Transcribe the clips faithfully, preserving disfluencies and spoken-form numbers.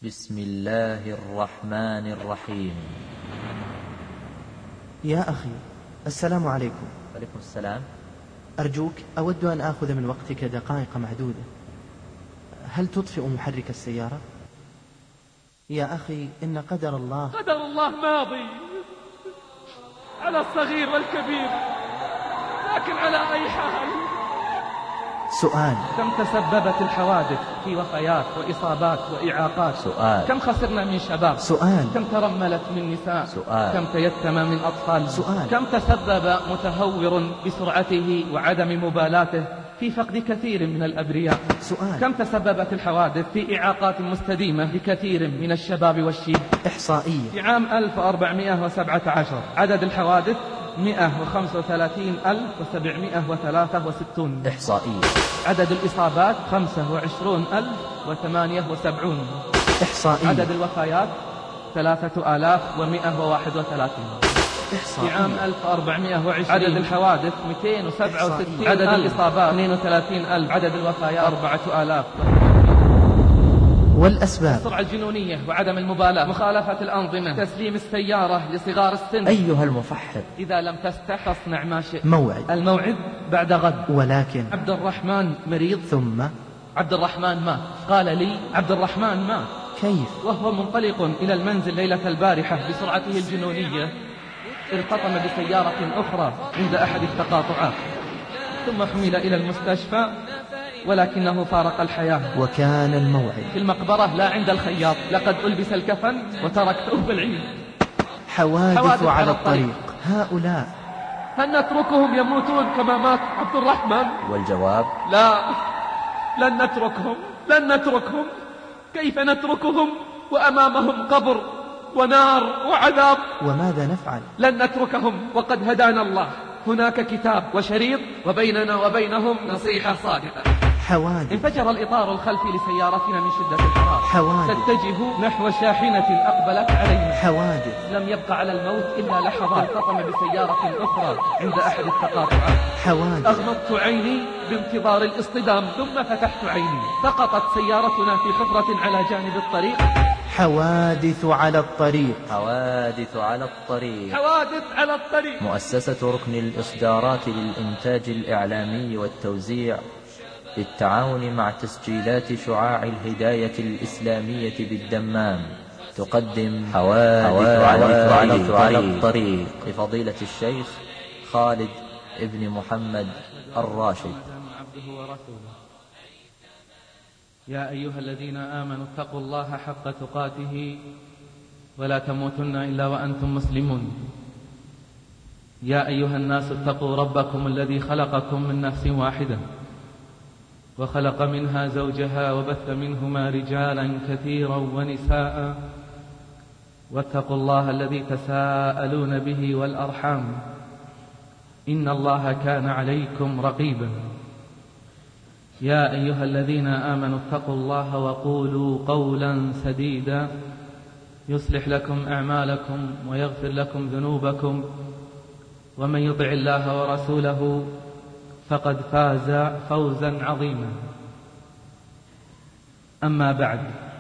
بسم الله الرحمن الرحيم. يا أخي، السلام عليكم. وعليكم السلام. أرجوك، أود أن آخذ من وقتك دقائق معدودة. هل تطفئ محرك السيارة؟ يا أخي، إن قدر الله قدر الله ماضي على الصغير والكبير، لكن على أي حال. سؤال: كم تسببت الحوادث في وفيات وإصابات وإعاقات؟ سؤال: كم خسرنا من شباب؟ سؤال: كم ترملت من نساء؟ سؤال: كم تيتم من أطفال؟ سؤال: كم تسبب متهور بسرعته وعدم مبالاته في فقد كثير من الأبرياء؟ سؤال: كم تسببت الحوادث في إعاقات مستديمة لكثير من الشباب والشيب؟ إحصائية: في عام ألف وأربعمائة وسبعة عشر عدد الحوادث مئة وخمسة وثلاثين ألف وسبعمائة وثلاثة وستون. إحصائية: عدد الإصابات خمسة وعشرون ألف وثمانية وسبعون. إحصائية: عدد الوفيات ثلاثة آلاف ومئة وواحد وثلاثين. إحصائية: في عام ألف وأربعمائة وعشرين عدد الحوادث مئتين وسبعة وستين. عدد ألف. الإصابات اثنين وثلاثين ألف. عدد الوفيات أربعة آلاف. والأسباب: السرعة الجنونية وعدم المبالاة، مخالفة الأنظمة، تسليم السيارة لصغار السن. أيها المفحر، إذا لم تستح تصنع ما شئت. موعد. الموعد بعد غد. ولكن عبد الرحمن مريض. ثم عبد الرحمن مات. قال لي عبد الرحمن مات. كيف؟ وهو منطلق إلى المنزل ليلة البارحة بسرعته الجنونية ارتطم بسيارة أخرى عند أحد التقاطعات، ثم حمل إلى المستشفى ولكنه فارق الحياة. وكان الموعد في المقبرة لا عند الخياط. لقد ألبس الكفن وتركته بالعيد. حوادث, حوادث على على الطريق. الطريق. هؤلاء هل نتركهم يموتون كما مات عبد الرحمن؟ والجواب: لا، لن نتركهم، لن نتركهم. كيف نتركهم وأمامهم قبر ونار وعذاب؟ وماذا نفعل؟ لن نتركهم وقد هدانا الله. هناك كتاب وشريط، وبيننا وبينهم نصيحة صادقة. حوادث. انفجر الإطار الخلفي لسيارتنا من شدة الحرارة. حوادث. تتجه نحو شاحنة أقبلت علينا. حوادث. لم يبقى على الموت إلا لحظات. ارتطم بسيارة أخرى عند أحد التقاطعات. حوادث. أغمضت عيني بانتظار الاصطدام، ثم فتحت عيني. سقطت سيارتنا في حفرة على جانب الطريق. حوادث على الطريق. حوادث على الطريق. حوادث على الطريق. مؤسسة ركن الإصدارات للإنتاج الإعلامي والتوزيع بالتعاون مع تسجيلات شعاع الهداية الإسلامية بالدمام تقدم حوادث على, على, على الطريق لفضيلة الشيخ خالد ابن محمد الراشد. عبده ورسوله. يا أيها الذين آمنوا اتقوا الله حق تقاته ولا تموتن إلا وأنتم مسلمون. يا أيها الناس اتقوا ربكم الذي خلقكم من نفس واحدة وخلق منها زوجها وبث منهما رجالا كثيرا ونساء، واتقوا الله الذي تساءلون به والأرحام إن الله كان عليكم رقيبا. يا أيها الذين آمنوا اتقوا الله وقولوا قولا سديدا يصلح لكم أعمالكم ويغفر لكم ذنوبكم، ومن يطع الله ورسوله فقد فاز فوزا عظيما. أما بعد،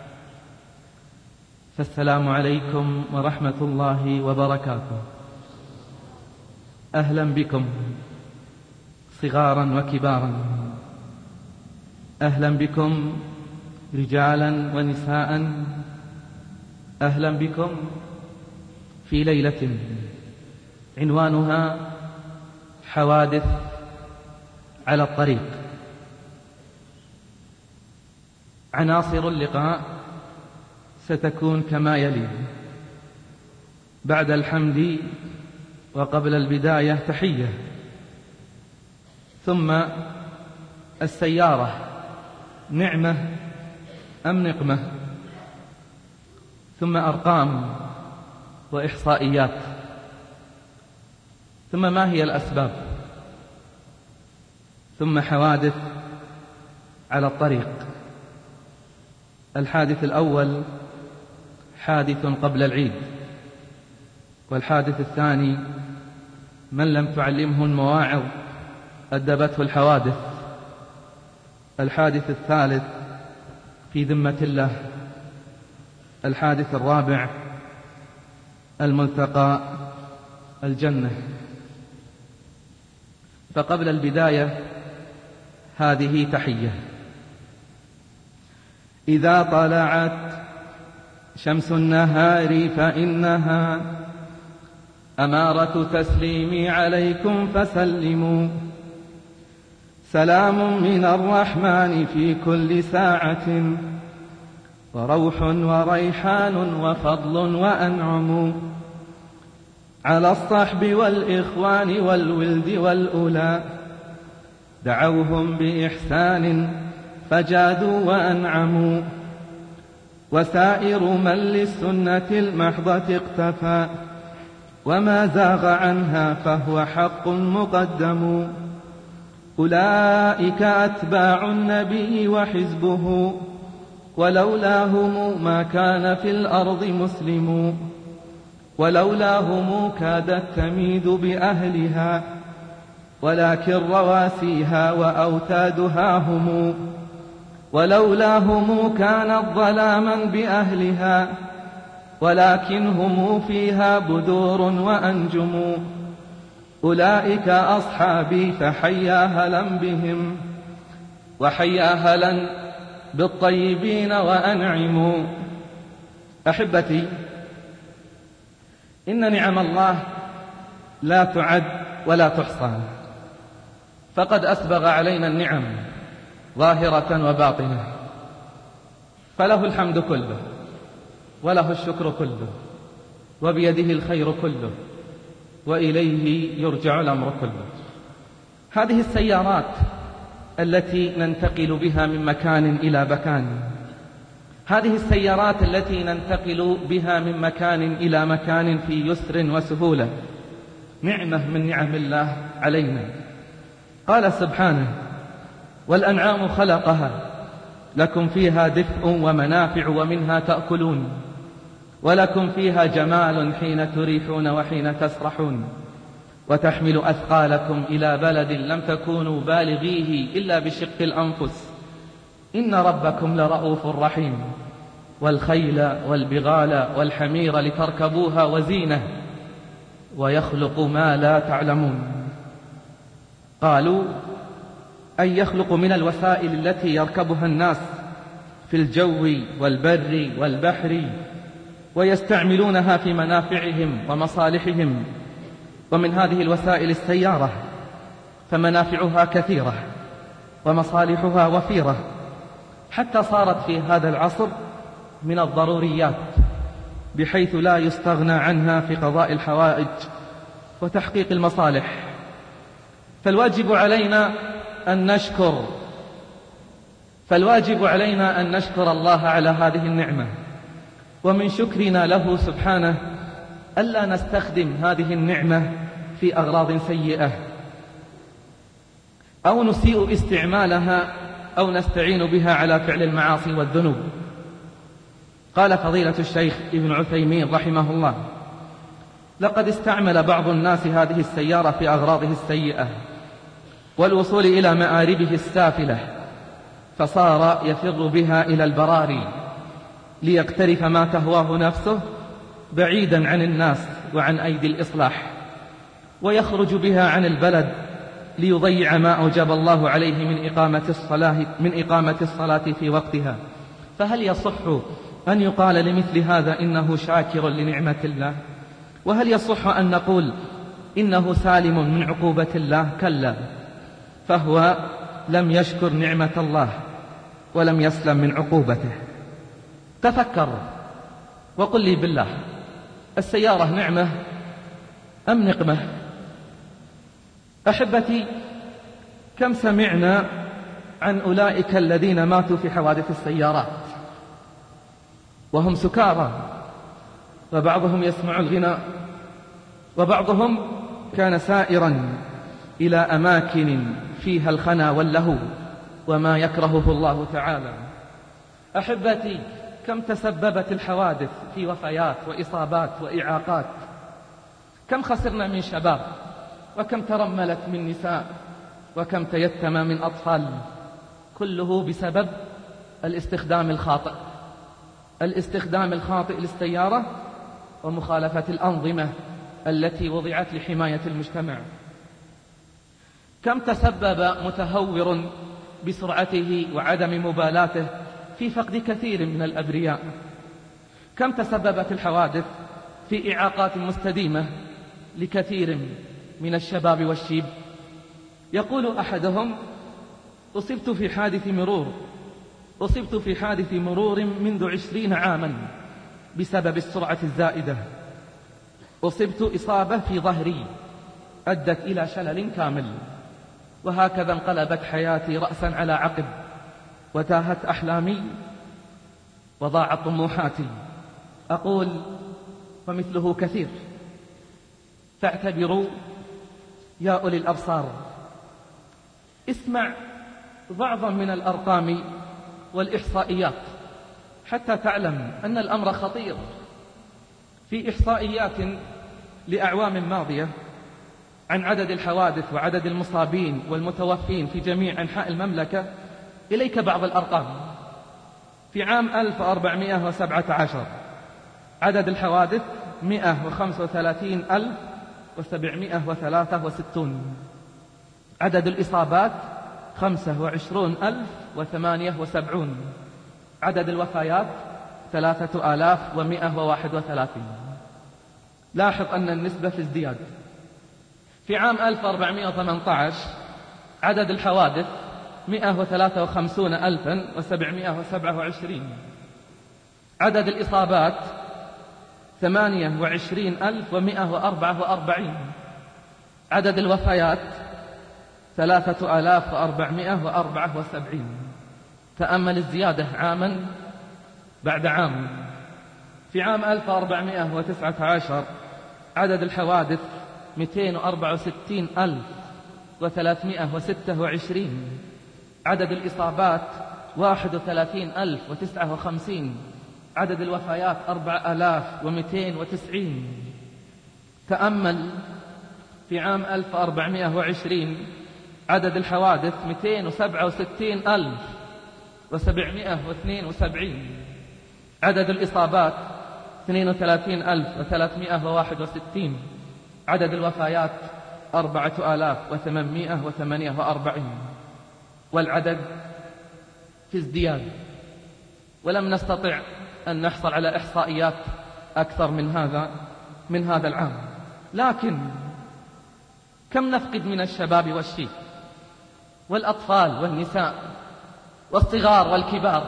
فالسلام عليكم ورحمة الله وبركاته. أهلا بكم صغارا وكبارا، أهلا بكم رجالا ونساء، أهلا بكم في ليلة عنوانها حوادث على الطريق. عناصر اللقاء ستكون كما يلي: بعد الحمد وقبل البداية تحية، ثم السيارة نعمة أم نقمة، ثم أرقام وإحصائيات، ثم ما هي الأسباب، ثم حوادث على الطريق. الحادث الأول حادث قبل العيد، والحادث الثاني من لم تعلمه المواعظ أدبته الحوادث. الحادث الثالث في ذمة الله. الحادث الرابع، الملتقى الجنة. فقبل البداية هذه تحية. إذا طلعت شمس النهار فإنها أمارة تسليمي عليكم فسلموا، سلام من الرحمن في كل ساعة، وروح وريحان وفضل وأنعم، على الصحب والإخوان والولد والأولى، دعوهم بإحسان فجادوا وأنعموا، وسائر من للسنة المحضة اقتفى، وما زاغ عنها فهو حق مقدم، أولئك أتباع النبي وحزبه، ولولاهم ما كان في الأرض مسلم، ولولاهم كادت تميد بأهلها، ولكن رواسيها وأوتادها هم، ولولاهم كانت ظلاما بأهلها، ولكن هم فيها بدور وأنجم، أولئك أصحابي فحيا هلا بهم، وحيا هلا بالطيبين وأنعموا. أحبتي، إن نعم الله لا تعد ولا تحصى، فقد أسبغ علينا النعم ظاهرة وباطنة، فله الحمد كله وله الشكر كله، وبيده الخير كله، وإليه يرجع الأمر كله. هذه السيارات التي ننتقل بها من مكان إلى مكان، هذه السيارات التي ننتقل بها من مكان إلى مكان في يسر وسهولة، نعمة من نعم الله علينا. قال سبحانه: والأنعام خلقها لكم فيها دفء ومنافع ومنها تأكلون، ولكم فيها جمال حين تريحون وحين تسرحون، وتحمل أثقالكم إلى بلد لم تكونوا بالغيه إلا بشق الأنفس، إن ربكم لرؤوف رحيم، والخيل والبغال والحمير لتركبوها وزينة، ويخلق ما لا تعلمون. قالوا: أي يخلق من الوسائل التي يركبها الناس في الجو والبر والبحر، ويستعملونها في منافعهم ومصالحهم. ومن هذه الوسائل السيارة، فمنافعها كثيرة ومصالحها وفيرة، حتى صارت في هذا العصر من الضروريات، بحيث لا يستغنى عنها في قضاء الحوائج وتحقيق المصالح. فالواجب علينا أن نشكر فالواجب علينا أن نشكر الله على هذه النعمة، ومن شكرنا له سبحانه ألا نستخدم هذه النعمة في أغراض سيئة، أو نسيء استعمالها، أو نستعين بها على فعل المعاصي والذنوب. قال فضيلة الشيخ ابن عثيمين رحمه الله: لقد استعمل بعض الناس هذه السيارة في أغراضه السيئة والوصول إلى مآربه السافلة، فصار يفر بها إلى البراري ليقترف ما تهواه نفسه بعيدا عن الناس وعن أيدي الإصلاح، ويخرج بها عن البلد ليضيع ما أوجب الله عليه من إقامة الصلاة من إقامة الصلاة في وقتها. فهل يصح أن يقال لمثل هذا إنه شاكر لنعمة الله؟ وهل يصح أن نقول إنه سالم من عقوبة الله؟ كلا، فهو لم يشكر نعمة الله ولم يسلم من عقوبته. تفكر وقل لي بالله، السيارة نعمة أم نقمة؟ أحبتي، كم سمعنا عن أولئك الذين ماتوا في حوادث السيارات وهم سكارى، وبعضهم يسمع الغناء، وبعضهم كان سائرا إلى أماكن فيها الخنا واللهو وما يكرهه الله تعالى. أحبتي، كم تسببت الحوادث في وفيات وإصابات وإعاقات، كم خسرنا من شباب، وكم ترملت من نساء، وكم تيتم من أطفال، كله بسبب الاستخدام الخاطئ. الاستخدام الخاطئ للسيارة ومخالفة الأنظمة التي وضعت لحماية المجتمع. كم تسبب متهور بسرعته وعدم مبالاته في فقد كثير من الأبرياء. كم تسببت الحوادث في إعاقات مستديمة لكثير من الشباب والشيب. يقول أحدهم: أصبت في حادث مرور أصبت في حادث مرور منذ عشرين عاما بسبب السرعة الزائدة. أصبت إصابة في ظهري أدت إلى شلل كامل، وهكذا انقلبت حياتي رأسا على عقب، وتاهت أحلامي وضاعت طموحاتي. أقول ومثله كثير. فاعتبروا يا أولي الأبصار. اسمع بعضا من الأرقام والإحصائيات حتى تعلم أن الأمر خطير. في إحصائيات لأعوام ماضية عن عدد الحوادث وعدد المصابين والمتوفين في جميع أنحاء المملكة، إليك بعض الأرقام. في عام ألف وأربعمائة وسبعة عشر عدد الحوادث مئة وخمسة وثلاثين ألف وسبعمائة وثلاثة وستون. عدد الإصابات خمسة وعشرون ألف وثمانية وسبعون. عدد الوفيات ثلاثة آلاف ومئة وواحد وثلاثين. لاحظ أن النسبة في ازدياد. في عام ألف وأربعمائة وثمانية عشر عدد الحوادث مئة وثلاثة وخمسين ألفا وسبعمائة وسبعة وعشرين. عدد الإصابات ثمانية وعشرين ألف ومئة وأربعة وأربعين. عدد الوفيات ثلاثة آلاف وأربعمائة وأربعة وسبعين. تأمل الزيادة عاما بعد عام. في عام ألف وأربعمائة وتسعة عشر عدد الحوادث مئتين وأربعة وستين ألف وثلاثمائة وستة وعشرين. عدد الإصابات واحد وثلاثين ألف وتسعة وخمسين. عدد الوفيات أربعة آلاف ومئتين وتسعين. تأمل في عام ألف وأربعمائة وعشرين عدد الحوادث مئتين وسبعة وستين ألف وسبعمائة واثنين وسبعين. عدد الإصابات اثنين وثلاثين ألف وثلاثمائة وواحد وستين. عدد الوفيات أربعة آلاف وثمانمائة وثمانية وأربعين. والعدد في ازدياد، ولم نستطع أن نحصل على إحصائيات أكثر من هذا من هذا العام. لكن كم نفقد من الشباب والشيب والأطفال والنساء والصغار والكبار.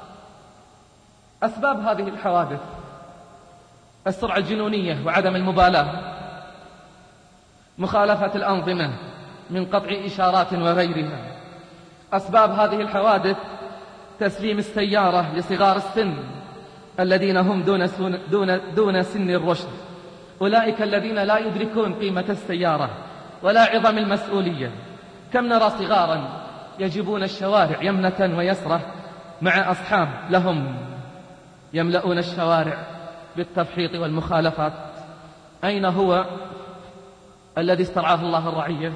أسباب هذه الحوادث السرعة الجنونية وعدم المبالاة، مخالفة الأنظمة من قطع إشارات وغيرها. أسباب هذه الحوادث تسليم السيارة لصغار السن الذين هم دون, دون, دون سن الرشد، أولئك الذين لا يدركون قيمة السيارة ولا عظم المسؤولية. كم نرى صغارا يجبون الشوارع يمنة ويسرة مع أصحاب لهم يملؤون الشوارع بالتفحيط والمخالفات. أين هو الذي استرعاه الله الرعية؟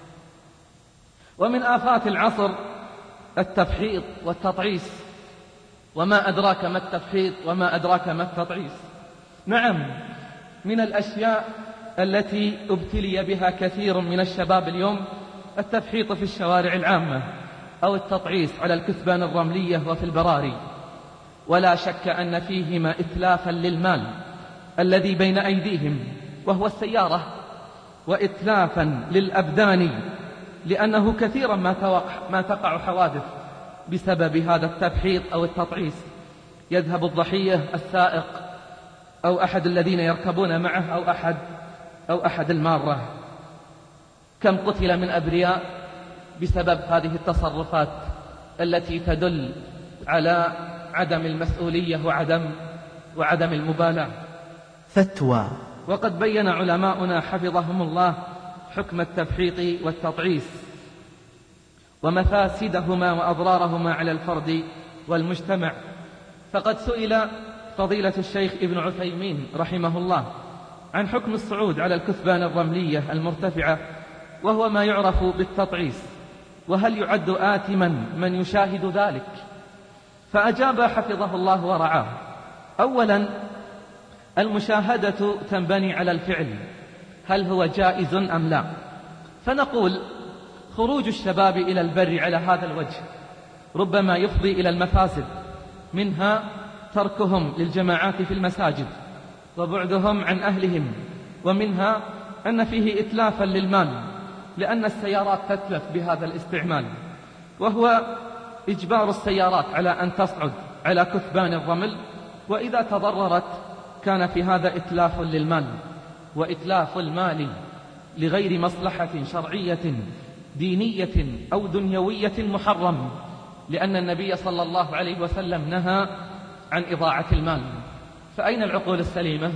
ومن آفات العصر التفحيط والتطعيس. وما أدراك ما التفحيط وما أدراك ما التطعيس. نعم، من الأشياء التي ابتلي بها كثير من الشباب اليوم التفحيط في الشوارع العامة أو التطعيس على الكثبان الرملية وفي البراري. ولا شك أن فيهما إتلافا للمال الذي بين أيديهم وهو السيارة، وإتلافا للأبدان، لأنه كثيرا ما توقع ما تقع حوادث بسبب هذا التفحيط أو التطعيس. يذهب الضحية السائق أو أحد الذين يركبون معه أو أحد أو أحد المارة. كم قتل من أبرياء بسبب هذه التصرفات التي تدل على عدم المسؤولية وعدم وعدم المبالاة. فتوى. وقد بين علماؤنا حفظهم الله حكم التفحيط والتطعيس ومفاسدهما وأضرارهما على الفرد والمجتمع. فقد سئل فضيلة الشيخ ابن عثيمين رحمه الله عن حكم الصعود على الكثبان الرملية المرتفعة وهو ما يعرف بالتطعيس، وهل يعد آثما من يشاهد ذلك؟ فأجاب حفظه الله ورعاه أولا المشاهدة تنبني على الفعل، هل هو جائز أم لا؟ فنقول خروج الشباب إلى البر على هذا الوجه ربما يفضي إلى المفاسد، منها تركهم للجماعات في المساجد وبعدهم عن أهلهم، ومنها أن فيه إتلافا للمال لأن السيارات تتلف بهذا الاستعمال، وهو إجبار السيارات على أن تصعد على كثبان الرمل، وإذا تضررت كان في هذا إتلاف للمال، وإتلاف المال لغير مصلحة شرعية دينية أو دنيوية محرم، لأن النبي صلى الله عليه وسلم نهى عن إضاعة المال. فأين العقول السليمة؟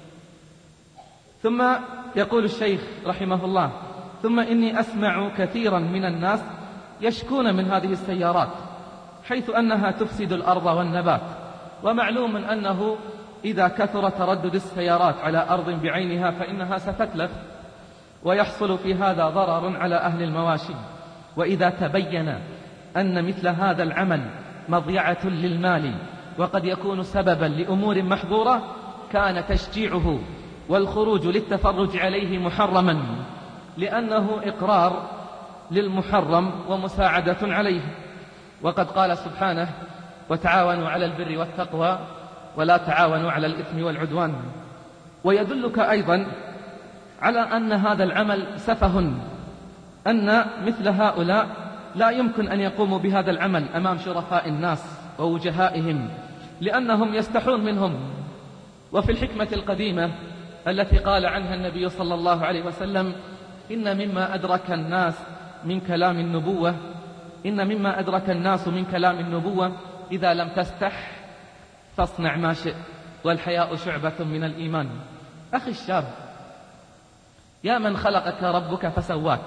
ثم يقول الشيخ رحمه الله: ثم إني أسمع كثيرا من الناس يشكون من هذه السيارات حيث أنها تفسد الأرض والنبات، ومعلوم أنه إذا كثر تردد السيارات على أرض بعينها فإنها ستتلف، ويحصل في هذا ضرر على أهل المواشي. وإذا تبين أن مثل هذا العمل مضيعة للمال وقد يكون سببا لأمور محظورة كان تشجيعه والخروج للتفرج عليه محرما، لأنه إقرار للمحرم ومساعدة عليه. وقد قال سبحانه: وتعاونوا على البر والتقوى ولا تعاونوا على الإثم والعدوان. ويدلك أيضا على أن هذا العمل سفه، أن مثل هؤلاء لا يمكن أن يقوموا بهذا العمل أمام شرفاء الناس ووجهائهم لأنهم يستحون منهم. وفي الحكمة القديمة التي قال عنها النبي صلى الله عليه وسلم: إن مما أدرك الناس من كلام النبوة إن مما أدرك الناس من كلام النبوة إذا لم تستح فاصنع ما شئت والحياء شعبة من الإيمان. أخي الشاب، يا من خلقك ربك فسواك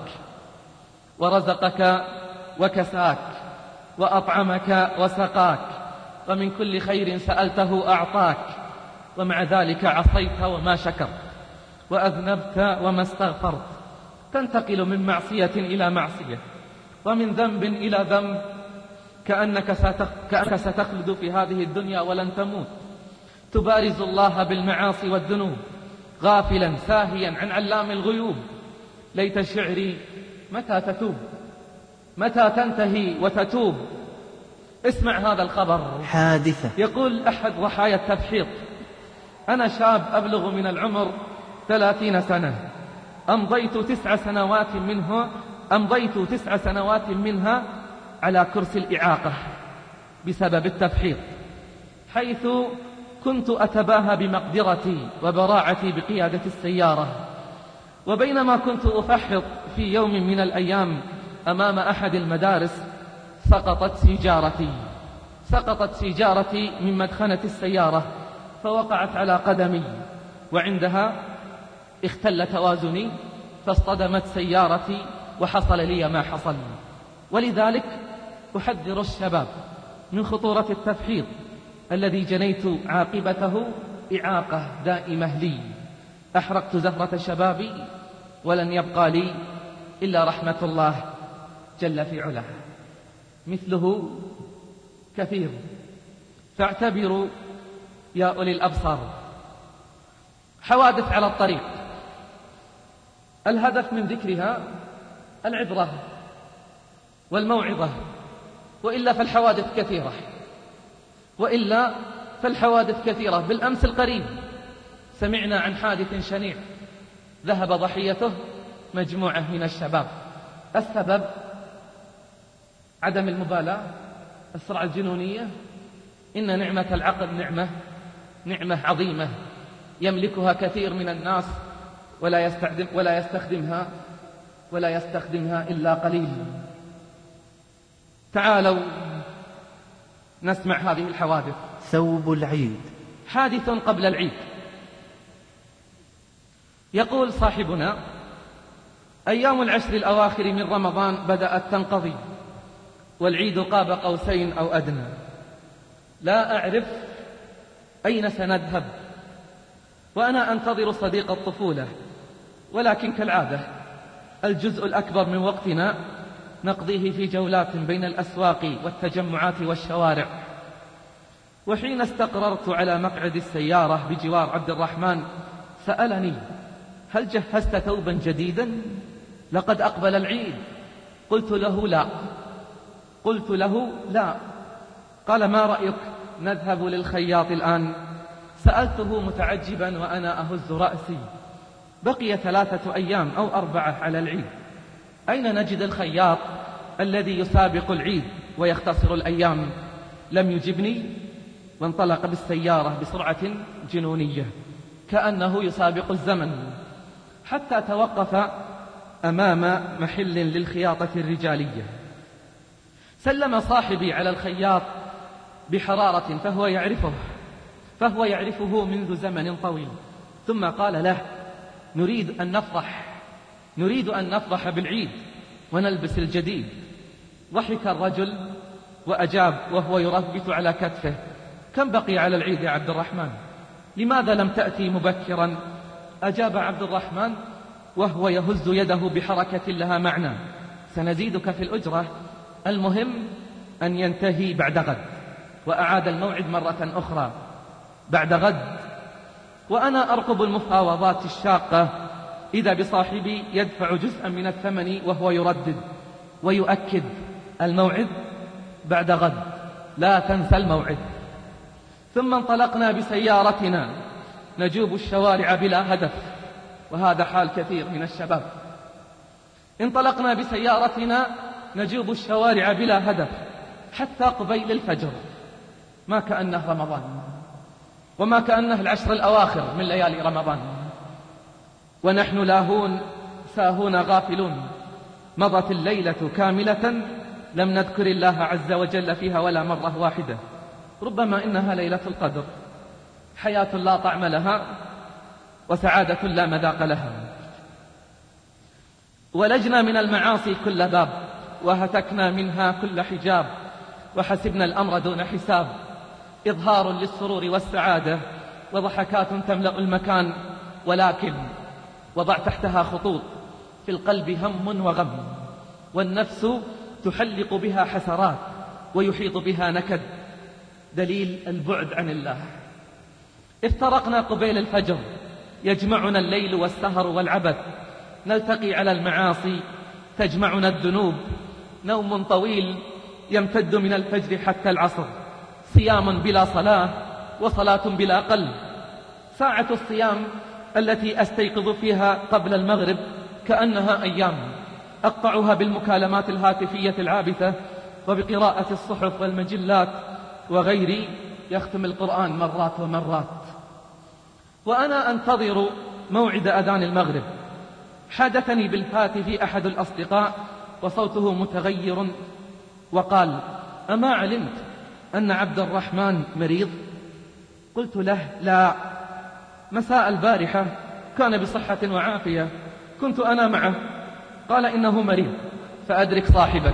ورزقك وكساك وأطعمك وسقاك ومن كل خير سألته أعطاك، ومع ذلك عصيت وما شكرت وأذنبت وما استغفرت، تنتقل من معصية إلى معصية ومن ذنب إلى ذنب كأنك كأنك ستخلد في هذه الدنيا ولن تموت، تبارز الله بالمعاصي والذنوب غافلا ساهيا عن علام الغيوب. ليت شعري متى تتوب متى تنتهي وتتوب. اسمع هذا الخبر، حادثة. يقول أحد ضحايا التبحيط: أنا شاب أبلغ من العمر ثلاثين سنة، أمضيت تسع سنوات منه أمضيت تسع سنوات منها على كرسي الإعاقة بسبب التبحيط، حيث كنت أتباهى بمقدرتي وبراعتي بقيادة السيارة. وبينما كنت أفحط في يوم من الأيام أمام أحد المدارس سقطت سيجارتي سقطت سيجارتي من مدخنة السيارة فوقعت على قدمي، وعندها اختل توازني فاصطدمت سيارتي وحصل لي ما حصل. ولذلك أحذر الشباب من خطورة التفحيط الذي جنيت عاقبته إعاقة دائمة لي. أحرقت زهرة شبابي ولن يبقى لي إلا رحمة الله جل في علاه. مثله كثير، فاعتبروا يا أولي الأبصار. حوادث على الطريق، الهدف من ذكرها العبرة والموعظة، وإلا فالحوادث كثيرة وإلا فالحوادث كثيرة. بالأمس القريب سمعنا عن حادث شنيع ذهب ضحيته مجموعة من الشباب. السبب عدم المبالاة، السرعة الجنونية. إن نعمة العقل نعمة نعمة عظيمة يملكها كثير من الناس ولا يستخدم ولا يستخدمها ولا يستخدمها إلا قليل. تعالوا نسمع هذه الحوادث. ثوب العيد. حادث قبل العيد. يقول صاحبنا: أيام العشر الأواخر من رمضان بدأت تنقضي والعيد قاب قوسين أو أدنى، لا أعرف أين سنذهب، وأنا أنتظر صديق الطفولة، ولكن كالعادة الجزء الأكبر من وقتنا نقضيه في جولات بين الأسواق والتجمعات والشوارع. وحين استقررت على مقعد السيارة بجوار عبد الرحمن سألني: هل جهزت ثوبا جديدا؟ لقد أقبل العيد. قلت له لا قلت له لا قال: ما رأيك نذهب للخياط الآن؟ سألته متعجبا وأنا أهز رأسي. بقي ثلاثة أيام أو أربعة على العيد، أين نجد الخياط الذي يسابق العيد ويختصر الأيام؟ لم يجبني، وانطلق بالسيارة بسرعة جنونية كأنه يسابق الزمن، حتى توقف أمام محل للخياطة الرجالية. سلم صاحبي على الخياط بحرارة فهو يعرفه فهو يعرفه منذ زمن طويل، ثم قال له: نريد أن نفرح نريد أن نفرح بالعيد ونلبس الجديد. ضحك الرجل وأجاب وهو يربت على كتفه: كم بقي على العيد يا عبد الرحمن؟ لماذا لم تأتي مبكرا؟ أجاب عبد الرحمن وهو يهز يده بحركة لها معنى: سنزيدك في الأجرة، المهم أن ينتهي بعد غد. وأعاد الموعد مرة أخرى بعد غد. وأنا أرقب المفاوضات الشاقة إذا بصاحبي يدفع جزءا من الثمن وهو يردد ويؤكد: الموعد بعد غد، لا تنسى الموعد. ثم انطلقنا بسيارتنا نجوب الشوارع بلا هدف، وهذا حال كثير من الشباب. انطلقنا بسيارتنا نجوب الشوارع بلا هدف حتى قبيل الفجر، ما كأنه رمضان، وما كأنه العشر الأواخر من ليالي رمضان، ونحن لاهون ساهون غافلون. مضت الليلة كاملة لم نذكر الله عز وجل فيها ولا مرة واحدة. ربما إنها ليلة القدر، حياة لا طعم لها وسعادة لا مذاق لها. ولجنا من المعاصي كل باب، وهتكنا منها كل حجاب، وحسبنا الأمر دون حساب. إظهار للسرور والسعادة وضحكات تملأ المكان، ولكن وضع تحتها خطوط: في القلب هم وغم، والنفس تحلق بها حسرات ويحيط بها نكد، دليل البعد عن الله. افترقنا قبيل الفجر، يجمعنا الليل والسهر والعبث، نلتقي على المعاصي تجمعنا الذنوب. نوم طويل يمتد من الفجر حتى العصر، صيام بلا صلاة وصلاة بلا قلب. ساعة الصيام التي أستيقظ فيها قبل المغرب كأنها أيام، أقطعها بالمكالمات الهاتفية العابثة وبقراءة الصحف والمجلات، وغيري يختم القرآن مرات ومرات. وأنا أنتظر موعد أذان المغرب، حدثني بالهاتف أحد الأصدقاء وصوته متغير وقال: أما علمت أن عبد الرحمن مريض؟ قلت له: لا، مساء البارحة كان بصحة وعافية، كنت أنا معه. قال: إنه مريض، فأدرك صاحبك.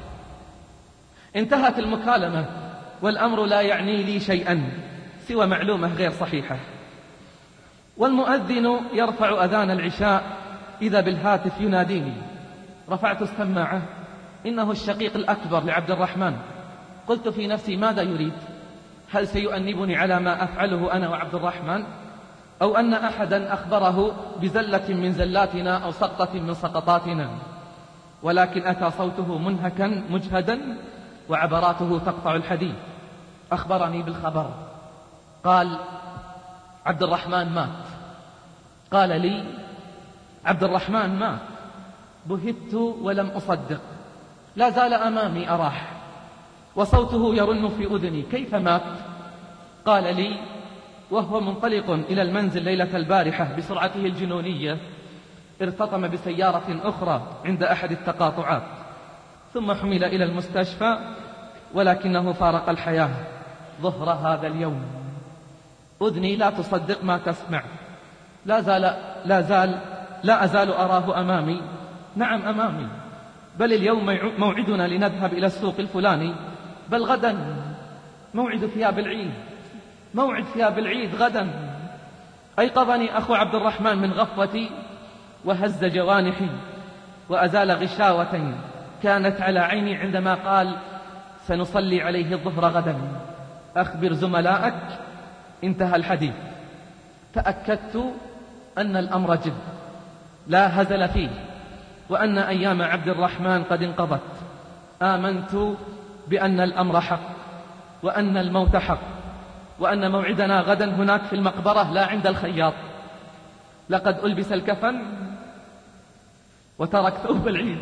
انتهت المكالمة والأمر لا يعني لي شيئا سوى معلومة غير صحيحة. والمؤذن يرفع أذان العشاء إذا بالهاتف يناديني. رفعت السماعة، إنه الشقيق الأكبر لعبد الرحمن. قلت في نفسي: ماذا يريد؟ هل سيؤنبني على ما أفعله أنا وعبد الرحمن؟ أو أن أحدا أخبره بزلة من زلاتنا أو سقطة من سقطاتنا؟ ولكن أتى صوته منهكا مجهدا وعبراته تقطع الحديث. أخبرني بالخبر، قال: عبد الرحمن مات. قال لي: عبد الرحمن مات. بهت ولم أصدق، لا زال أمامي أراح وصوته يرن في أذني: كيف مات؟ قال لي وهو منطلق إلى المنزل ليلة البارحة بسرعته الجنونية، ارتطم بسيارة أخرى عند أحد التقاطعات، ثم حمل إلى المستشفى، ولكنه فارق الحياة ظهر هذا اليوم. أذني لا تصدق ما تسمع. لا زال لا زال لا أزال أراه أمامي. نعم أمامي، بل اليوم موعدنا لنذهب إلى السوق الفلاني، بل غدا موعد ثياب العيد موعد ثياب العيد غدا. أيقظني أخو عبد الرحمن من غفوتي وهز جوانحي وأزال غشاوة كانت على عيني عندما قال: سنصلي عليه الظهر غدا. أخبر زملائك. انتهى الحديث. تأكدت أن الأمر جد لا هزل فيه، وأن أيام عبد الرحمن قد انقضت. آمنت بأن الأمر حق، وأن الموت حق، وأن موعدنا غدا هناك في المقبرة لا عند الخياط. لقد ألبس الكفن وترك ثوب العيد.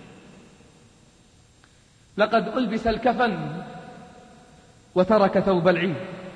لقد ألبس الكفن وترك ثوب العيد.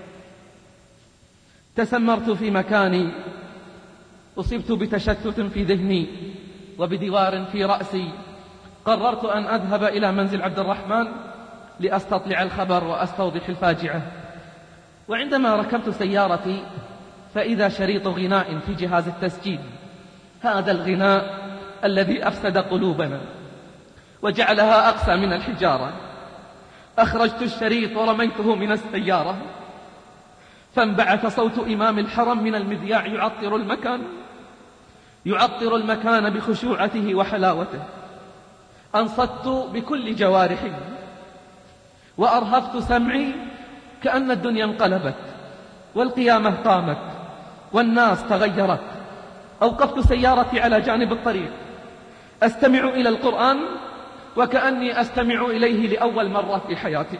تسمرت في مكاني، أصبت بتشتت في ذهني وبدوار في رأسي. قررت أن أذهب إلى منزل عبد الرحمن لأستطلع الخبر وأستوضح الفاجعة. وعندما ركبت سيارتي فإذا شريط غناء في جهاز التسجيل، هذا الغناء الذي أفسد قلوبنا وجعلها أقسى من الحجارة. أخرجت الشريط ورميته من السيارة، فانبعث صوت إمام الحرم من المذياع يعطر المكان يعطر المكان بخشوعته وحلاوته. أنصت بكل جوارحي وأرهفت سمعي كأن الدنيا انقلبت والقيامة قامت والناس تغيرت. أوقفت سيارتي على جانب الطريق أستمع إلى القرآن وكأني أستمع إليه لأول مرة في حياتي.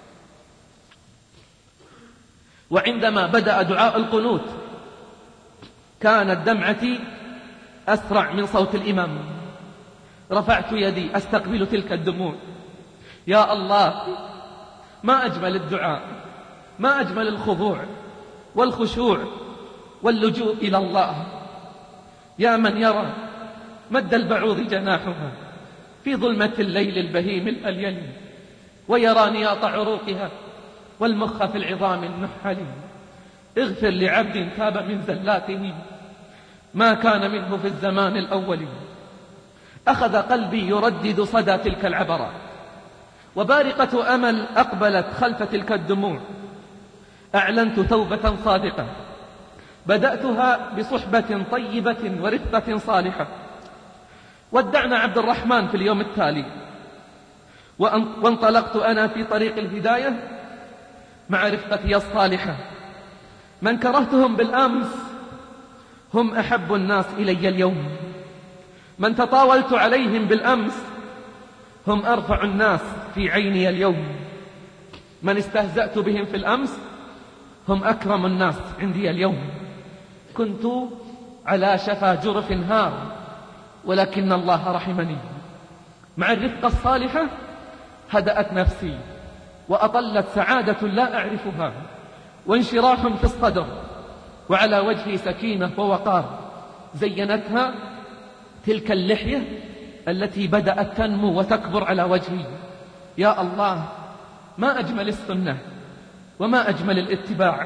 وعندما بدأ دعاء القنوت كانت دمعتي أسرع من صوت الإمام. رفعت يدي أستقبل تلك الدموع. يا الله، ما أجمل الدعاء، ما أجمل الخضوع والخشوع واللجوء إلى الله. يا من يرى مد البعوض جناحها في ظلمة الليل البهيم الأليل، ويرى نياط عروقها والمخ في العظام النحل. اغفر لعبد تاب من زلاته ما كان منه في الزمان الأول. أخذ قلبي يردد صدى تلك العبرات، وبارقة أمل أقبلت خلف تلك الدموع. أعلنت توبة صادقة بدأتها بصحبة طيبة ورفقة صالحة. ودعنا عبد الرحمن في اليوم التالي، وانطلقت أنا في طريق الهداية مع رفقتي الصالحة. من كرهتهم بالأمس هم أحب الناس إلي اليوم. من تطاولت عليهم بالأمس هم أرفع الناس في عيني اليوم. من استهزأت بهم في الأمس هم أكرم الناس عندي اليوم. كنت على شفا جرف هار، ولكن الله رحمني. مع الرفقة الصالحة هدأت نفسي وأطلت سعادة لا أعرفها وانشراح في الصدر، وعلى وجهي سكينة ووقار زينتها تلك اللحية التي بدأت تنمو وتكبر على وجهي. يا الله، ما أجمل السنة وما أجمل الاتباع.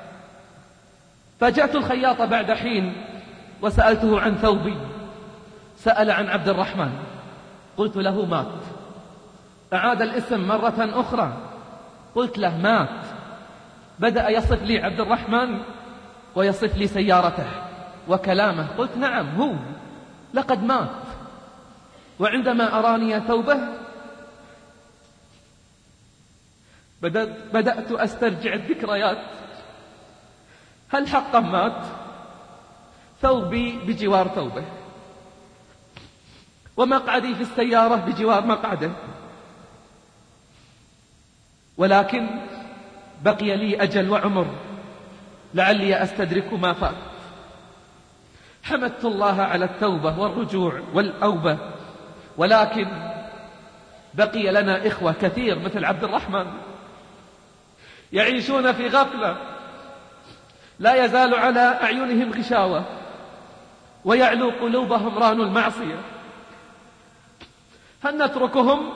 فجأت الخياط بعد حين وسألته عن ثوبي. سأل عن عبد الرحمن. قلت له مات. أعاد الاسم مرة أخرى. قلت له مات. بدأ يصف لي عبد الرحمن ويصف لي سيارته وكلامه. قلت نعم هو، لقد مات. وعندما أراني ثوبه بدأت, بدأت أسترجع الذكريات. هل حقا مات؟ ثوبي بجوار ثوبه، ومقعدي في السيارة بجوار مقعده، ولكن بقي لي أجل وعمر لعلي أستدرك ما فات. حمدت الله على التوبة والرجوع والأوبة، ولكن بقي لنا إخوة كثير مثل عبد الرحمن يعيشون في غفلة، لا يزال على أعينهم غشاوة، ويعلو قلوبهم ران المعصية. هل نتركهم؟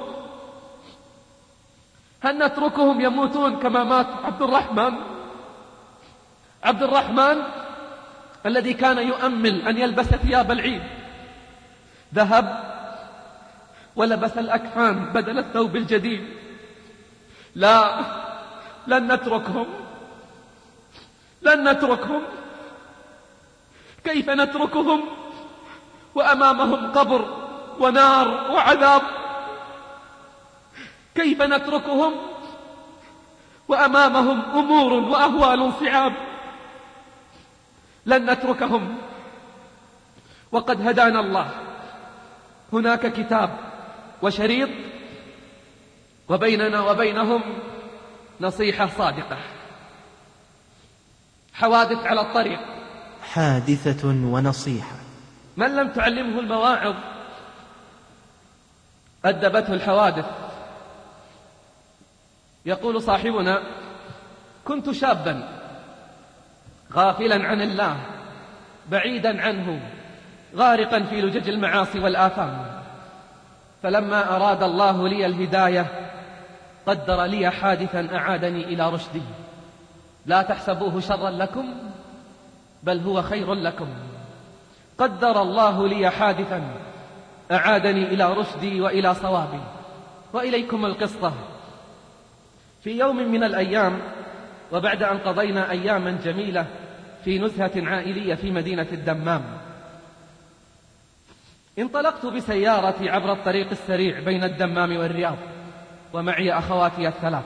هل نتركهم يموتون كما مات عبد الرحمن؟ عبد الرحمن الذي كان يؤمل أن يلبس ثياب العيد ذهب ولبس الأكفان بدل الثوب الجديد. لا، لن نتركهم، لن نتركهم. كيف نتركهم وأمامهم قبر ونار وعذاب؟ كيف نتركهم وأمامهم أمور وأهوال صعاب، لن نتركهم وقد هدانا الله. هناك كتاب وشريط، وبيننا وبينهم نصيحة صادقة. حوادث على الطريق، حادثة ونصيحة. من لم تعلمه المواعظ أدبته الحوادث. يقول صاحبنا: كنت شابا غافلا عن الله، بعيدا عنه، غارقا في لجج المعاصي والآثام، فلما أراد الله لي الهداية قدر لي حادثا أعادني إلى رشدي. لا تحسبوه شرا لكم بل هو خير لكم. قدر الله لي حادثا أعادني إلى رشدي وإلى صوابي. وإليكم القصة. في يوم من الأيام، وبعد أن قضينا أياما جميلة في نزهة عائلية في مدينة الدمام، انطلقت بسيارتي عبر الطريق السريع بين الدمام والرياض، ومعي أخواتي الثلاث.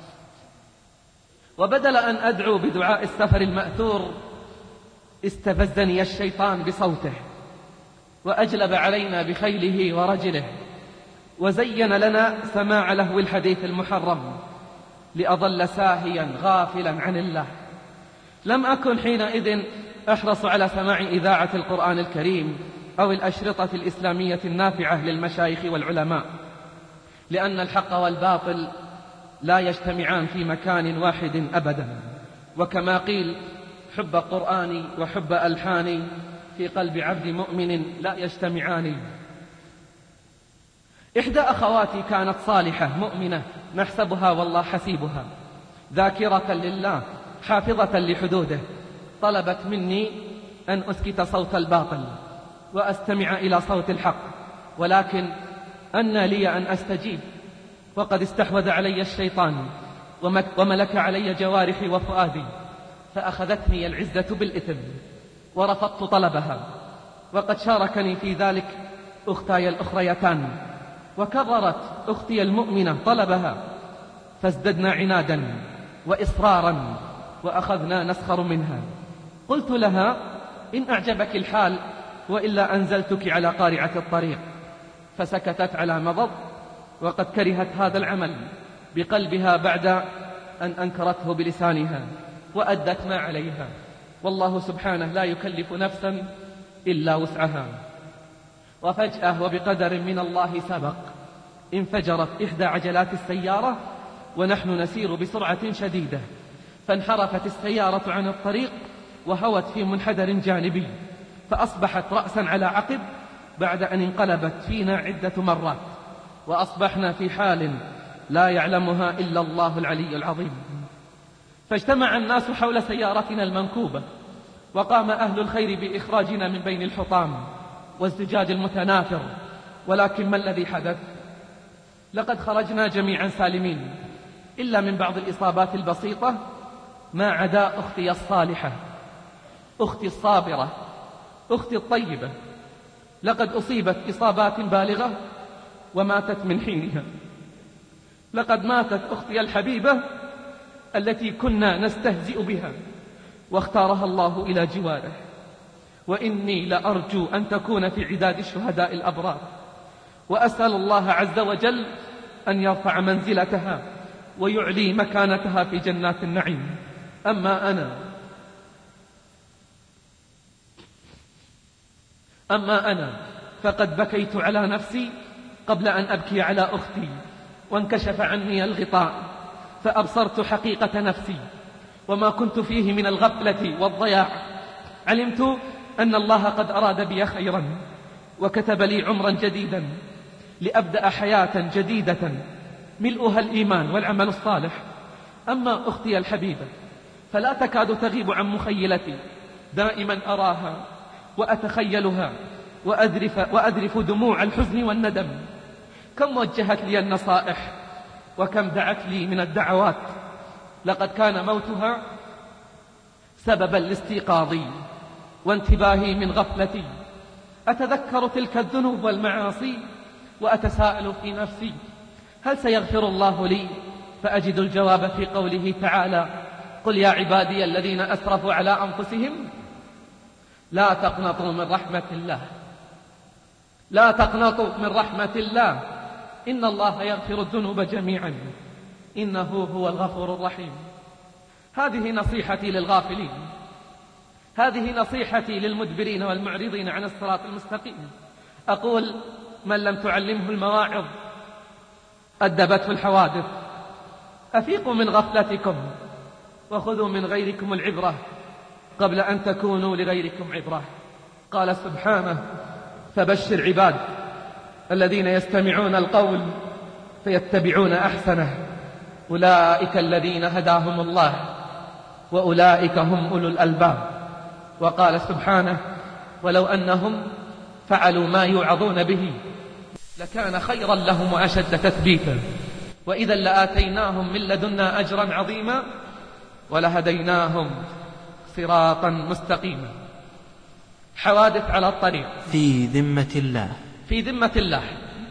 وبدل أن أدعو بدعاء السفر المأثور، استفزني الشيطان بصوته، وأجلب علينا بخيله ورجله، وزين لنا سماع لهو الحديث المحرم، لأظل ساهيا غافلا عن الله. لم أكن حينئذ أحرص على سماع إذاعة القرآن الكريم أو الأشرطة الإسلامية النافعة للمشايخ والعلماء، لأن الحق والباطل لا يجتمعان في مكان واحد أبدا. وكما قيل: حب القرآن وحب ألحاني في قلب عبد مؤمن لا يجتمعان. إحدى أخواتي كانت صالحة مؤمنة نحسبها والله حسيبها، ذاكرة لله حافظة لحدوده. طلبت مني أن أسكت صوت الباطل وأستمع إلى صوت الحق، ولكن أن لي أن أستجيب، وقد استحوذ علي الشيطان وملك علي جوارحي وفؤادي، فأخذتني العزة بالإثم ورفضت طلبها. وقد شاركني في ذلك أختاي الأخريتان، وكررت أختي المؤمنة طلبها، فازددنا عنادا وإصرارا وأخذنا نسخر منها. قلت لها: إن أعجبك الحال وإلا أنزلتك على قارعة الطريق. فسكتت على مضض، وقد كرهت هذا العمل بقلبها بعد أن أنكرته بلسانها، وأدت ما عليها، والله سبحانه لا يكلف نفسا إلا وسعها. وفجأة وبقدر من الله سبق انفجرت إحدى عجلات السيارة ونحن نسير بسرعة شديدة، فانحرفت السيارة عن الطريق وهوت في منحدر جانبي، فأصبحت رأسا على عقب بعد أن انقلبت فينا عدة مرات، وأصبحنا في حال لا يعلمها إلا الله العلي العظيم. فاجتمع الناس حول سيارتنا المنكوبة، وقام أهل الخير بإخراجنا من بين الحطام والزجاج المتناثر. ولكن ما الذي حدث؟ لقد خرجنا جميعا سالمين، إلا من بعض الإصابات البسيطة، ما عدا أختي الصالحة، أختي الصابرة، أختي الطيبة. لقد أصيبت إصابات بالغة وماتت من حينها. لقد ماتت أختي الحبيبة التي كنا نستهزئ بها، واختارها الله إلى جواره. وإني لأرجو أن تكون في عداد الشهداء الأبرار، وأسأل الله عز وجل أن يرفع منزلتها ويعلي مكانتها في جنات النعيم. أما أنا أما أنا فقد بكيت على نفسي قبل أن أبكي على أختي، وانكشف عني الغطاء فأبصرت حقيقة نفسي وما كنت فيه من الغفلة والضياع. علمت أن الله قد أراد بي خيرا، وكتب لي عمرا جديدا لأبدأ حياة جديدة ملؤها الإيمان والعمل الصالح. أما أختي الحبيبة فلا تكاد تغيب عن مخيلتي، دائما أراها وأتخيلها وأذرف, وأذرف دموع الحزن والندم. كم وجهت لي النصائح وكم دعت لي من الدعوات. لقد كان موتها سببا لاستيقاظي وانتباهي من غفلتي. أتذكر تلك الذنوب والمعاصي وأتساءل في نفسي: هل سيغفر الله لي فأجد الجواب في قوله تعالى: قل يا عبادي الذين أسرفوا على أنفسهم لا تقنطوا من رحمة الله لا تقنطوا من رحمة الله إن الله يغفر الذنوب جميعا إنه هو الغفور الرحيم. هذه نصيحتي للغافلين، هذه نصيحتي للمدبرين والمعرضين عن الصراط المستقيم. أقول: من لم تعلمه المواعظ أدبته الحوادث. أفيقوا من غفلتكم وخذوا من غيركم العبرة قبل أن تكونوا لغيركم عبرة. قال سبحانه: فبشر عباد الذين يستمعون القول فيتبعون أحسنه أولئك الذين هداهم الله وأولئك هم أولو الألباب. وقال سبحانه: ولو أنهم فعلوا ما يوعظون به لكان خيرا لهم وأشد تثبيتا وإذا لآتيناهم من لدنا أجرا عظيما ولهديناهم صراطا مستقيما. حوادث على الطريق في ذمة الله في ذمة الله.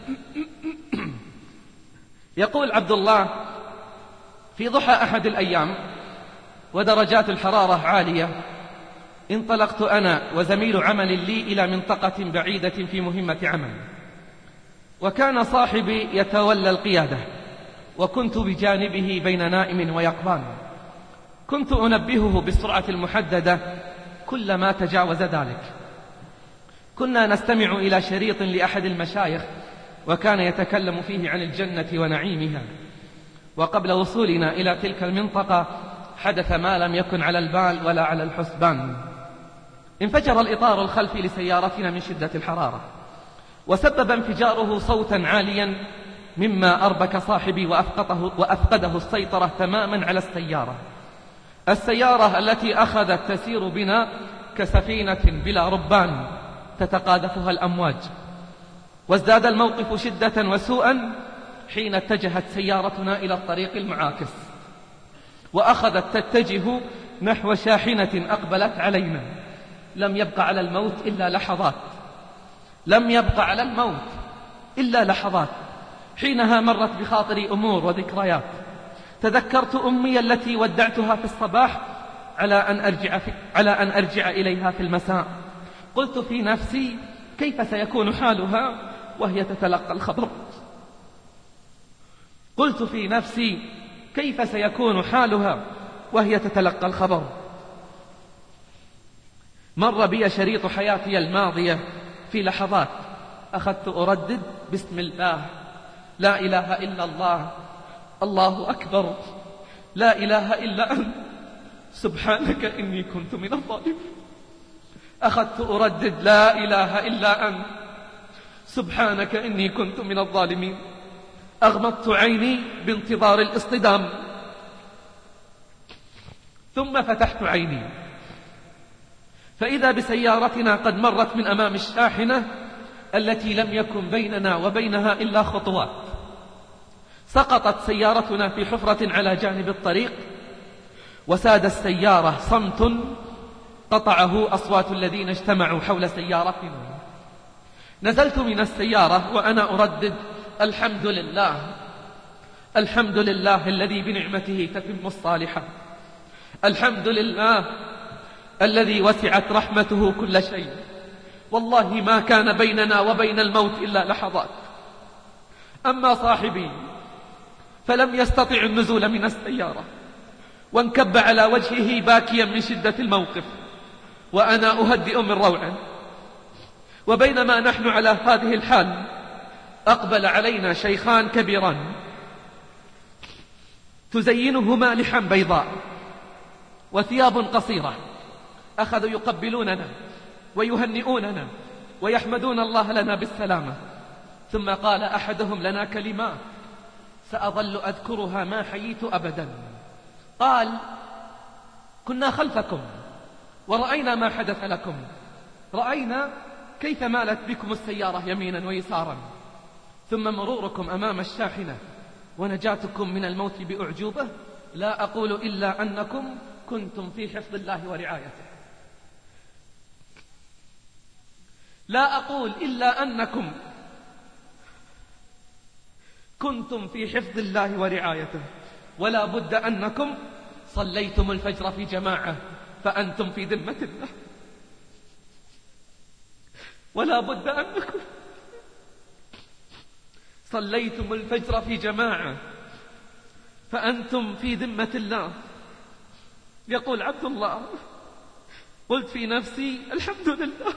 يقول عبد الله: في ضحى أحد الأيام ودرجات الحرارة عالية انطلقت أنا وزميل عمل لي إلى منطقة بعيدة في مهمة عمل، وكان صاحبي يتولى القيادة وكنت بجانبه بين نائم ويقظان. كنت أنبهه بالسرعة المحددة كلما تجاوز ذلك. كنا نستمع إلى شريط لأحد المشايخ وكان يتكلم فيه عن الجنة ونعيمها، وقبل وصولنا إلى تلك المنطقة حدث ما لم يكن على البال ولا على الحسبان. انفجر الإطار الخلفي لسيارتنا من شدة الحرارة، وسبب انفجاره صوتا عاليا مما أربك صاحبي وأفقده, وأفقده السيطرة تماما على السيارة السيارة التي أخذت تسير بنا كسفينة بلا ربان تتقاذفها الأمواج. وازداد الموقف شدة وسوءا حين اتجهت سيارتنا إلى الطريق المعاكس وأخذت تتجه نحو شاحنة أقبلت علينا. لم يبق على الموت إلا لحظات لم يبق على الموت إلا لحظات حينها مرت بخاطري أمور وذكريات. تذكرت أمي التي ودعتها في الصباح على أن أرجع, في على أن أرجع إليها في المساء. قلت في نفسي: كيف سيكون حالها وهي تتلقى الخبر قلت في نفسي كيف سيكون حالها وهي تتلقى الخبر. مر بي شريط حياتي الماضية في لحظات. أخذت أردد: بسم الله، لا إله إلا الله، الله أكبر، لا إله إلا أنت، سبحانك إني كنت من الظالمين. أخذت أردد: لا إله إلا أنت، سبحانك إني كنت من الظالمين. أغمضت عيني بانتظار الاصطدام، ثم فتحت عيني فإذا بسيارتنا قد مرت من أمام الشاحنة التي لم يكن بيننا وبينها إلا خطوات. سقطت سيارتنا في حفرة على جانب الطريق، وساد السيارة صمت قطعه أصوات الذين اجتمعوا حول سيارتنا. نزلت من السيارة وأنا أردد: الحمد لله، الحمد لله الذي بنعمته تتم الصالحات، الحمد لله الذي وسعت رحمته كل شيء. والله ما كان بيننا وبين الموت إلا لحظات. أما صاحبي فلم يستطع النزول من السيارة وانكب على وجهه باكيا من شدة الموقف، وأنا أهدئ من روعه. وبينما نحن على هذه الحال أقبل علينا شيخان كبيران تزينهما لحم بيضاء وثياب قصيرة. أخذوا يقبلوننا ويهنئوننا ويحمدون الله لنا بالسلامة. ثم قال أحدهم لنا كلمات سأظل أذكرها ما حييت أبدا. قال: كنا خلفكم ورأينا ما حدث لكم، رأينا كيف مالت بكم السيارة يمينا ويسارا، ثم مروركم أمام الشاحنة ونجاتكم من الموت بأعجوبة. لا أقول إلا أنكم كنتم في حفظ الله ورعايته، لا أقول إلا أنكم كنتم في حفظ الله ورعايته. ولا بد أنكم صليتم الفجر في جماعة فأنتم في ذمة الله، ولا بد أنكم صليتم الفجر في جماعة فأنتم في ذمة الله. يقول عبد الله: قلت في نفسي الحمد لله،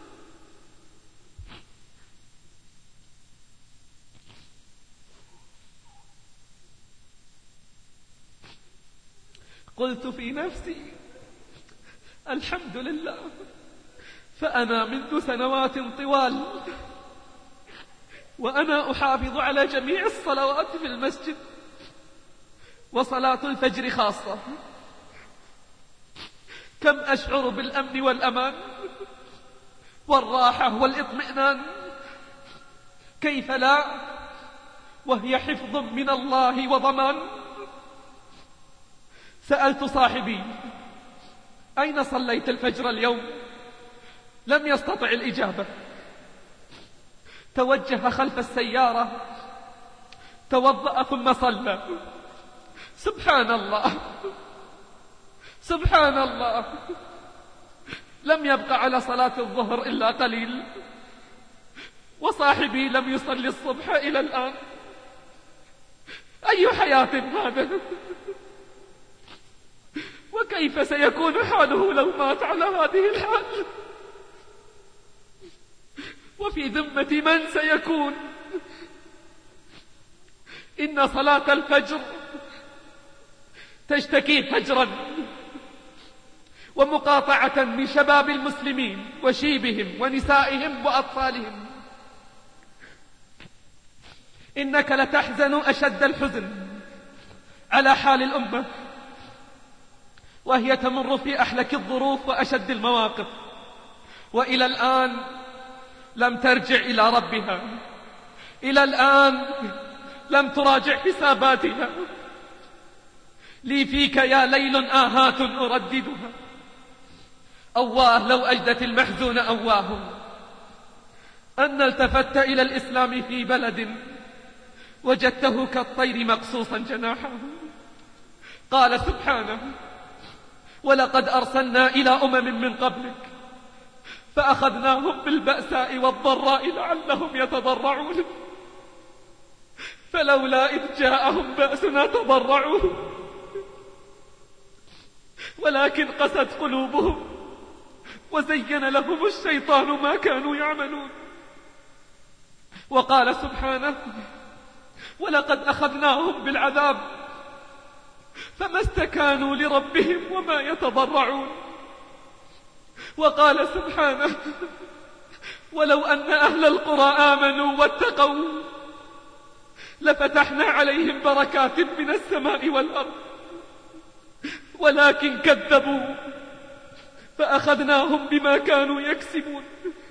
قلت في نفسي الحمد لله، فأنا منذ سنوات طوال وأنا أحافظ على جميع الصلوات في المسجد وصلاة الفجر خاصة. كم أشعر بالأمن والأمان والراحة والإطمئنان، كيف لا وهي حفظ من الله وضمان. سألت صاحبي: أين صليت الفجر اليوم؟ لم يستطع الإجابة، توجه خلف السيارة، توضأ ثم صلى. سبحان الله سبحان الله، لم يبق على صلاة الظهر إلا قليل، وصاحبي لم يصلي الصبح إلى الآن. أي حياة هذا؟ وكيف سيكون حاله لو مات على هذه الحال؟ وفي ذمة من سيكون؟ إن صلاة الفجر تشتكي هجرا ومقاطعة من شباب المسلمين وشيبهم ونسائهم وأطفالهم. إنك لتحزن أشد الحزن على حال الأمة وهي تمر في أحلك الظروف وأشد المواقف، وإلى الآن لم ترجع إلى ربها، إلى الآن لم تراجع حساباتها. لي فيك يا ليل آهات أرددها، أواه لو أجدت المحزون أواه أن التفت إلى الإسلام في بلد وجدته كالطير مقصوصا جناحه. قال سبحانه: ولقد أرسلنا إلى أمم من قبلك فأخذناهم بالبأساء والضراء لعلهم يتضرعون فلولا إذ جاءهم بأسنا تضرعوا ولكن قست قلوبهم وزين لهم الشيطان ما كانوا يعملون. وقال سبحانه: ولقد أخذناهم بالعذاب فما استكانوا لربهم وما يتضرعون. وقال سبحانه: ولو أن أهل القرى آمنوا واتقوا لفتحنا عليهم بركات من السماء والأرض ولكن كذبوا فأخذناهم بما كانوا يكسبون.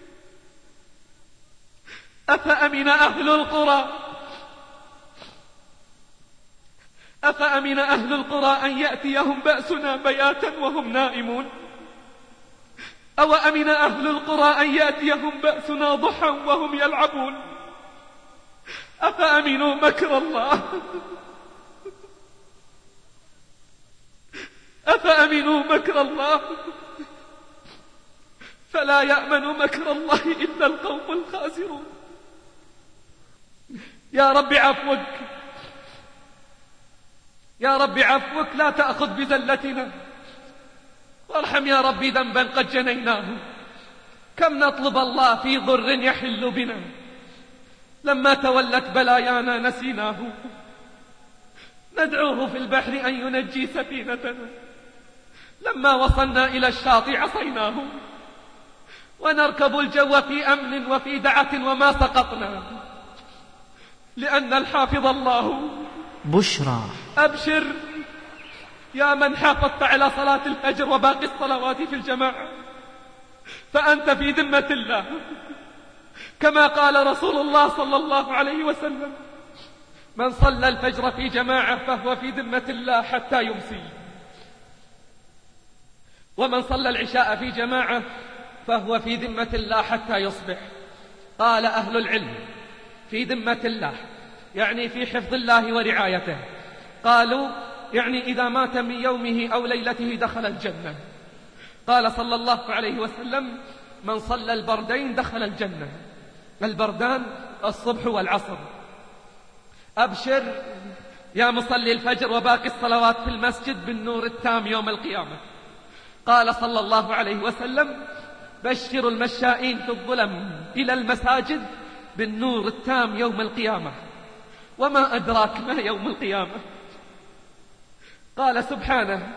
أفأمن أهل القرى أفأمن أهل القرى أن يأتيهم بأسنا بياتا وهم نائمون أو أمن أهل القرى أن يأتيهم بأسنا ضحى وهم يلعبون. أفأمنوا مكر الله أفأمنوا مكر الله فلا يأمن مكر الله إلا القوم الخاسرون. يا رب عفوك يا رب عفوك لا تأخذ بذلتنا، وارحم يا رب ذنبا قد جنيناه. كم نطلب الله في ضر يحل بنا، لما تولت بلايانا نسيناه. ندعوه في البحر أن ينجي سفينتنا، لما وصلنا إلى الشاطئ عصيناه. ونركب الجو في أمن وفي دعة وما سقطنا، لأن الحافظ الله. بشرى. أبشر يا من حافظت على صلاة الفجر وباقي الصلوات في الجماعة، فأنت في ذمة الله، كما قال رسول الله صلى الله عليه وسلم: من صلى الفجر في جماعة فهو في ذمة الله حتى يمسي، ومن صلى العشاء في جماعة فهو في ذمة الله حتى يصبح. قال أهل العلم: في ذمة الله يعني في حفظ الله ورعايته، قالوا يعني إذا مات من يومه أو ليلته دخل الجنة. قال صلى الله عليه وسلم من صلى البردين دخل الجنة. البردان الصبح والعصر. أبشر يا مصلي الفجر وباقي الصلوات في المسجد بالنور التام يوم القيامة. قال صلى الله عليه وسلم بشروا المشائين في الظلم إلى المساجد بالنور التام يوم القيامة. وما أدراك ما يوم القيامة؟ قال سبحانه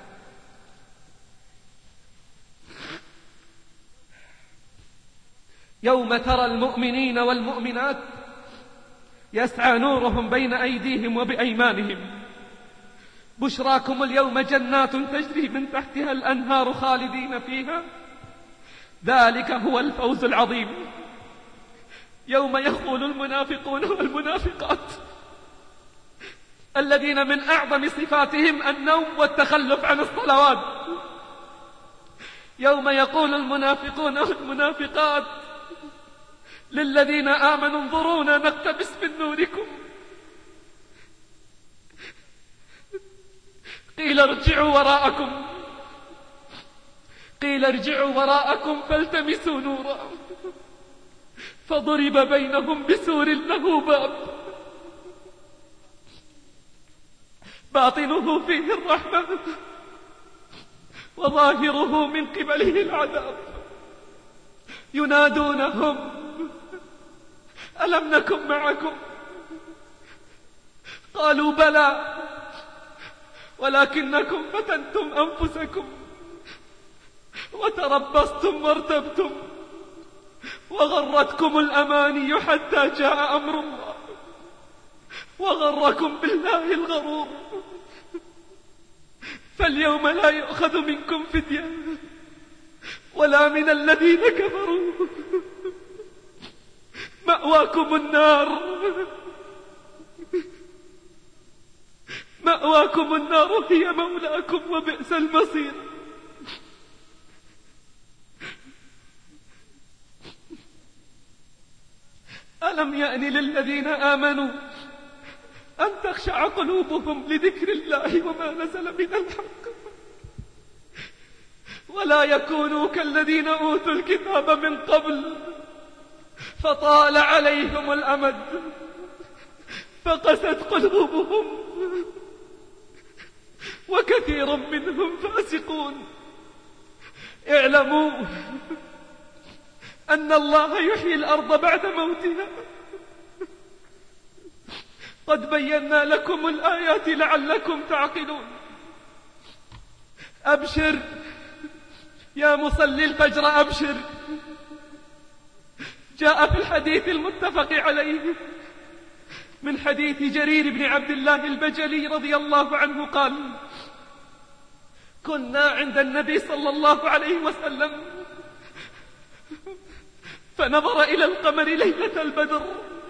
يوم ترى المؤمنين والمؤمنات يسعى نورهم بين أيديهم وبأيمانهم بشراكم اليوم جنات تجري من تحتها الأنهار خالدين فيها ذلك هو الفوز العظيم. يوم يقول المنافقون والمنافقات الذين من أعظم صفاتهم النوم والتخلف عن الصلوات، يوم يقول المنافقون والمنافقات للذين آمنوا انظرونا نقتبس من نوركم قيل ارجعوا وراءكم قيل ارجعوا وراءكم فالتمسوا نورا فضرب بينهم بسور له باب باطنه فيه الرحمة وظاهره من قبله العذاب ينادونهم ألم نكن معكم قالوا بلى ولكنكم فتنتم أنفسكم وتربصتم وارتبتم وغرتكم الأماني حتى جاء أمر الله وغركم بالله الغرور فاليوم لا يؤخذ منكم فدية ولا من الذين كفروا مأواكم النار مأواكم النار هي مولاكم وبئس المصير. ألم يأن للذين آمنوا أن تخشع قلوبهم لذكر الله وما نزل من الحق ولا يكونوا كالذين أوتوا الكتاب من قبل فطال عليهم الأمد فقست قلوبهم وكثير منهم فاسقون. اعلموا أن الله يحيي الأرض بعد موتها قد بينا لكم الآيات لعلكم تعقلون. أبشر يا مصلي الفجر أبشر. جاء في الحديث المتفق عليه من حديث جرير بن عبد الله البجلي رضي الله عنه قال كنا عند النبي صلى الله عليه وسلم فنظر إلى القمر ليلة البدر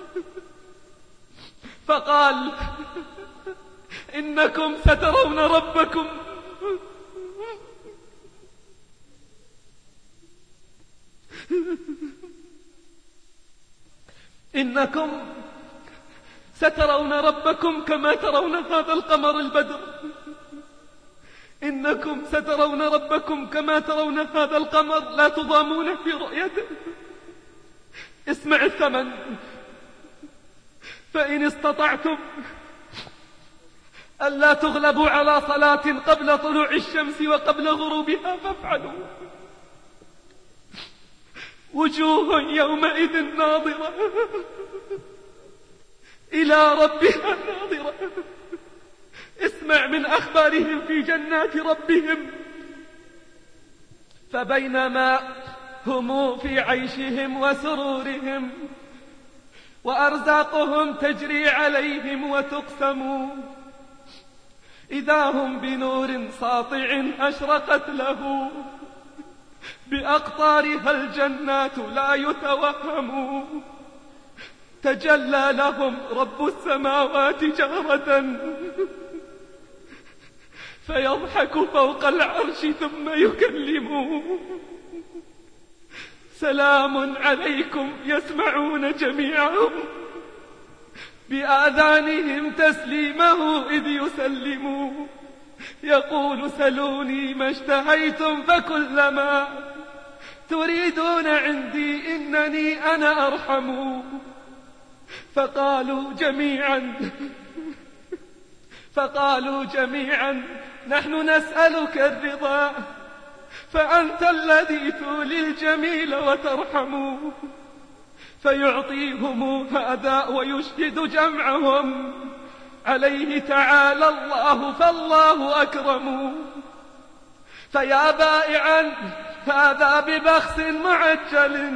فقال إنكم سترون ربكم إنكم سترون ربكم كما ترون هذا القمر البدر إنكم سترون ربكم كما ترون هذا القمر لا تضامون في رؤيته. اسمع الثمن فإن استطعتم ألا تغلبوا على صلاة قبل طلوع الشمس وقبل غروبها فافعلوا. وجوه يومئذ ناظرة إلى ربها ناظرة. اسمع من أخبارهم في جنات ربهم فبينما هم في عيشهم وسرورهم وأرزاقهم تجري عليهم وتقسم إذا هم بنور ساطع أشرقت له بأقطارها الجنات لا يتوهم تجلى لهم رب السماوات جهرة فيضحك فوق العرش ثم يكلمه سلام عليكم يسمعون جميعهم بآذانهم تسليمه إذ يسلموا، يقول سلوني ما اشتهيتم فكلما تريدون عندي إنني أنا أرحم. فقالوا جميعا فقالوا جميعا نحن نسألك الرضا، فأنت الذي تولي الجميل وترحم. فيعطيهم هذا ويشهد جمعهم عليه تعالى الله فالله أكرم. فيا بائعا هذا ببخس معجل،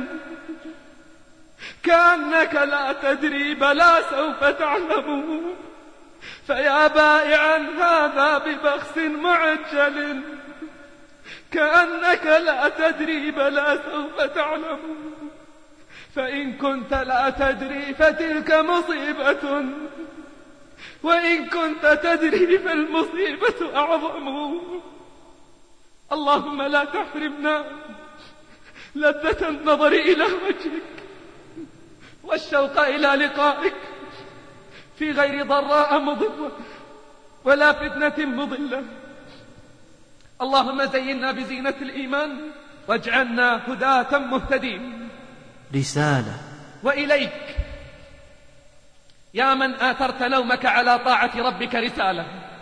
كأنك لا تدري بلا سوف تعلم. فيا بائعا هذا ببخس معجل، كأنك لا تدري بلا سوف تعلم. فإن كنت لا تدري فتلك مصيبة، وإن كنت تدري فالمصيبة أعظم. اللهم لا تحرمنا لذة النظر إلى وجهك والشوق إلى لقائك في غير ضراء مضرة ولا فتنة مضلة. اللهم زينا بزينة الإيمان واجعلنا هداة مهتدين. رسالة. وإليك يا من آثرت نومك على طاعة ربك رسالة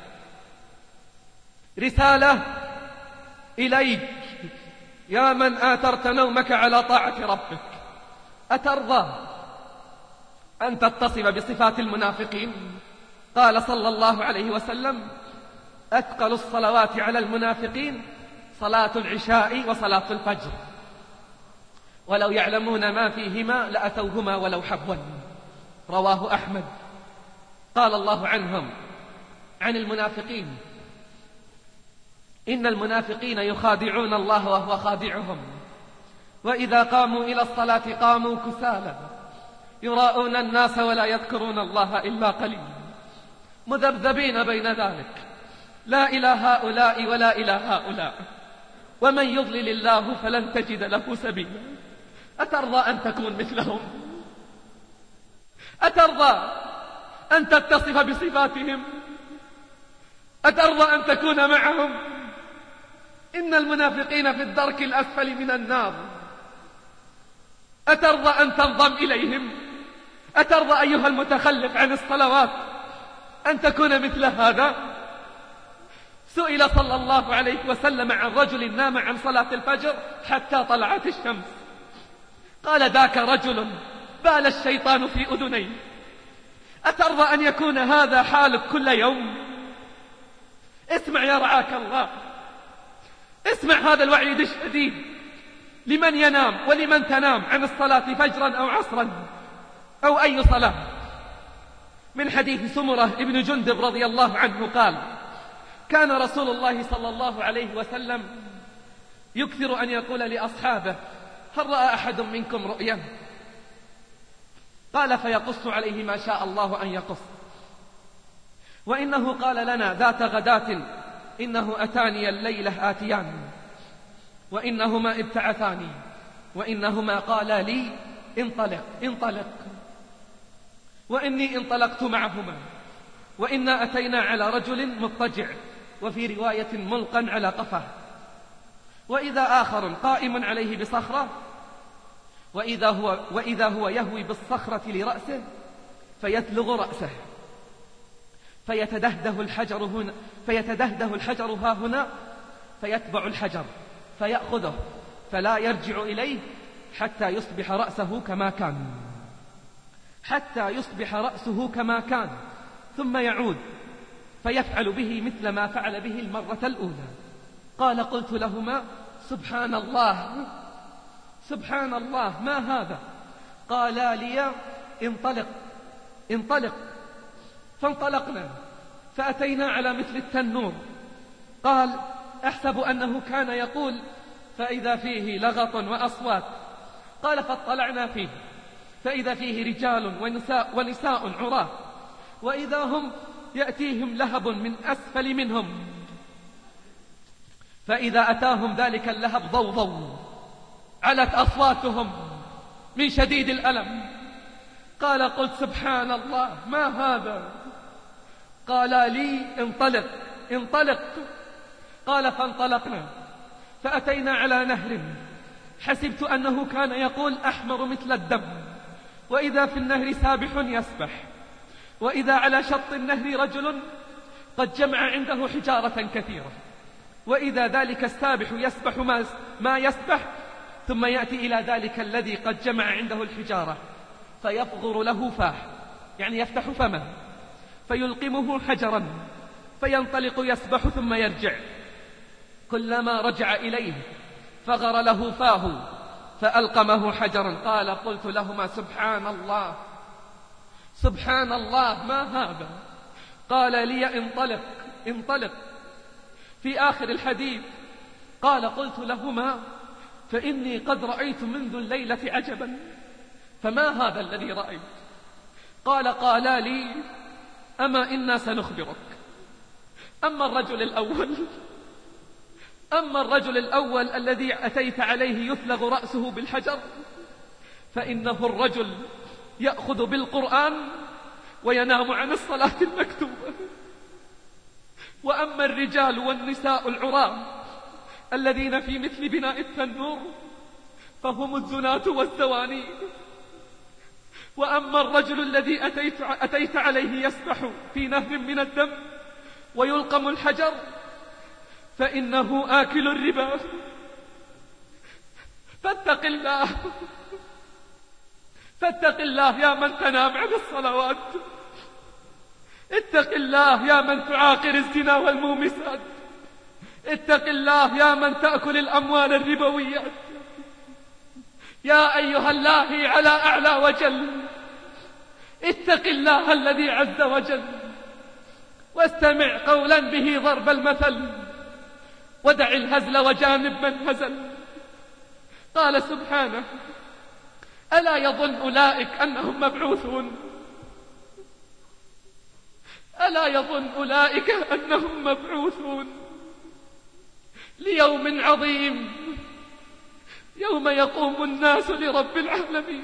رسالة إليك يا من آثرت نومك على طاعة ربك. أترضى أن تتصف بصفات المنافقين؟ قال صلى الله عليه وسلم: أثقل الصلوات على المنافقين صلاة العشاء وصلاة الفجر، ولو يعلمون ما فيهما لأتوهما ولو حبوا. رواه أحمد. قال الله عنهم عن المنافقين: إن المنافقين يخادعون الله وهو خادعهم، وإذا قاموا إلى الصلاة قاموا كسالى يراءون الناس ولا يذكرون الله إلا قليلا، مذبذبين بين ذلك، لا إلى هؤلاء ولا إلى هؤلاء، ومن يضلل الله فلن تجد له سبيلا. أترضى أن تكون مثلهم؟ أترضى أن تتصف بصفاتهم؟ أترضى أن تكون معهم؟ إن المنافقين في الدرك الأسفل من النار. أترضى أن تنضم إليهم؟ أترضى أيها المتخلف عن الصلوات أن تكون مثل هذا؟ سئل صلى الله عليه وسلم عن رجل نام عن صلاة الفجر حتى طلعت الشمس، قال: ذاك رجل بال الشيطان في أذنيه. أترضى أن يكون هذا حالك كل يوم؟ اسمع يا رعاك الله، اسمع هذا الوعيد الشديد لمن ينام ولمن تنام عن الصلاة فجرا أو عصرا أو أي صلاة. من حديث سمرة ابن جندب رضي الله عنه قال: كان رسول الله صلى الله عليه وسلم يكثر أن يقول لأصحابه: هل رأى أحد منكم رؤيا؟ قال: فيقص عليه ما شاء الله أن يقص. وإنه قال لنا ذات غداة: إنه أتاني الليلة آتيان، وإنهما ابتعثاني، وإنهما قالا لي: انطلق انطلق، وإني انطلقت معهما، وإنا أتينا على رجل مضطجع، وفي رواية ملقا على قفاه، وإذا آخر قائم عليه بصخرة، وإذا هو, وإذا هو يهوي بالصخرة لرأسه فيتلغ رأسه، فيتدهده الحجر هنا فيتدهده الحجر ها هنا، فيتبع الحجر فيأخذه فلا يرجع إليه حتى يصبح رأسه كما كان حتى يصبح رأسه كما كان ثم يعود فيفعل به مثل ما فعل به المرة الأولى. قال: قلت لهما: سبحان الله سبحان الله، ما هذا؟ قالا لي: انطلق انطلق. فانطلقنا فأتينا على مثل التنور. قال: أحسب أنه كان يقول فإذا فيه لغط وأصوات. قال: فاطلعنا فيه فإذا فيه رجال ونساء, ونساء عراة، وإذا هم يأتيهم لهب من أسفل منهم، فإذا أتاهم ذلك اللهب ضوضوا، علت أصواتهم من شديد الألم، قال قلت سبحان الله ما هذا؟ قال لي انطلق انطلق. قال فانطلقنا فأتينا على نهر حسبت أنه كان يقول أحمر مثل الدم، وإذا في النهر سابح يسبح، وإذا على شط النهر رجل قد جمع عنده حجارة كثيرة، وإذا ذلك السابح يسبح ما, ما يسبح، ثم يأتي إلى ذلك الذي قد جمع عنده الحجارة فيفغر له فاه، يعني يفتح فمه فيلقمه حجرا فينطلق يسبح ثم يرجع، كلما رجع إليه فغر له فاه فألقمه حجرا. قال قلت لهما سبحان الله سبحان الله ما هذا؟ قال لي انطلق انطلق. في آخر الحديث قال قلت لهما فإني قد رأيت منذ الليلة عجبا، فما هذا الذي رأيت؟ قال قالا لي أما إنا سنخبرك. أما الرجل الأول أما الرجل الأول الذي أتيت عليه يثلغ رأسه بالحجر فإنه الرجل يأخذ بالقرآن وينام عن الصلاة المكتوبة. وأما الرجال والنساء العراة الذين في مثل بناء التنور فهم الزناة والزواني. وأما الرجل الذي أتيت, أتيت عليه يسبح في نهر من الدم ويلقم الحجر فإنه آكل الربا. فاتق الله فاتق الله يا من تنام عن الصلوات، اتق الله يا من تعاقر الزنا والمومسات، اتق الله يا من تأكل الأموال الربويات. يا أيها الله على أعلى وجل، اتق الله الذي عز وجل، واستمع قولا به ضرب المثل، ودع الهزل وجانب من هزل. قال سبحانه ألا يظن أولئك أنهم مبعوثون؟ ألا يظن أولئك أنهم مبعوثون ليوم عظيم يوم يقوم الناس لرب العالمين.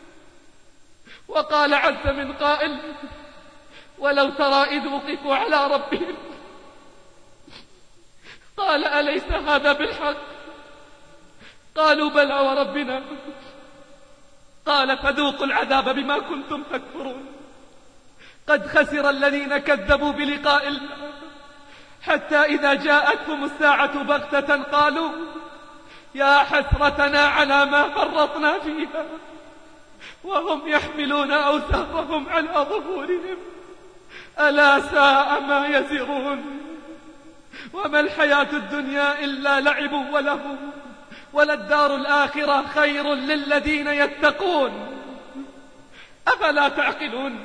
وقال عز من قائل ولو ترى إذ وقفوا على ربهم قال أليس هذا بالحق؟ قالوا بلى وربنا. قال فذوقوا العذاب بما كنتم تكفرون. قد خسر الذين كذبوا بلقاء الله حتى إذا جاءتهم الساعة بغتة قالوا يا حسرتنا على ما فرطنا فيها وهم يحملون أوزارهم على ظهورهم ألا ساء ما يزرون. وما الحياة الدنيا إلا لعب وله وللدار الآخرة خير للذين يتقون. أفلا تعقلون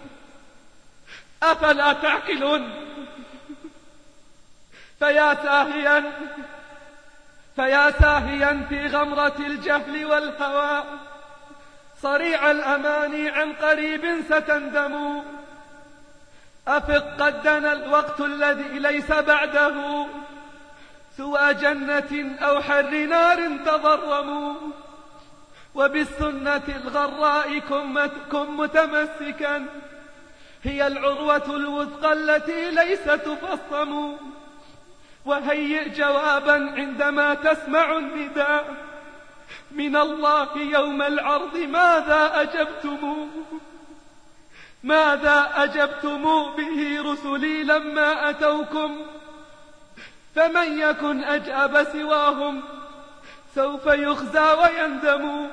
أفلا تعقلون فيا ساهيا فيا ساهيا في غمرة الجهل والهوى صريع الأماني عن قريب ستندم. أفق قد دنا الوقت الذي ليس بعده سوى جنة أو حر نار تضرموا. وبالسنة الغراء كن متمسكا هي العروة الوثقى التي ليس تفصم. وهيئ جوابا عندما تسمع النداء من الله يوم العرض ماذا أجبتم ماذا أجبتم به رسلي لما أتوكم. فمن يكن أجاب سواهم سوف يخزى ويندم.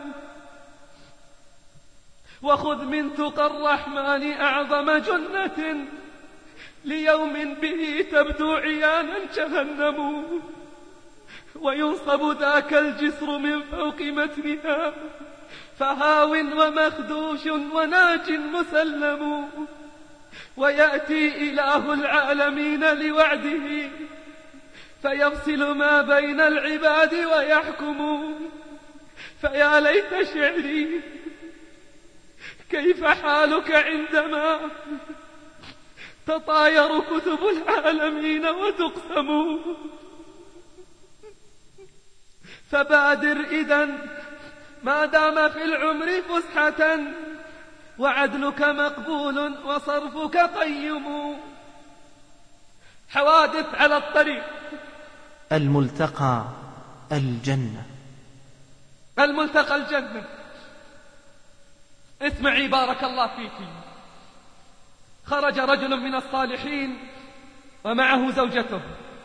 وخذ من تقى الرحمن أعظم جنة ليوم به تبدو عيانا جهنم. وينصب ذاك الجسر من فوق متنها فهاو ومخدوش وناج مسلم. ويأتي إله العالمين لوعده فيفصل ما بين العباد ويحكم. فيا ليت شعري كيف حالك عندما تطاير كتب العالمين وتقسم. فبادر إذن ما دام في العمر فسحة وعدلك مقبول وصرفك قيم. حوادث على الطريق. الملتقى الجنة. الملتقى الجنة. اسمعي بارك الله فيك. خرج رجل من الصالحين ومعه زوجته،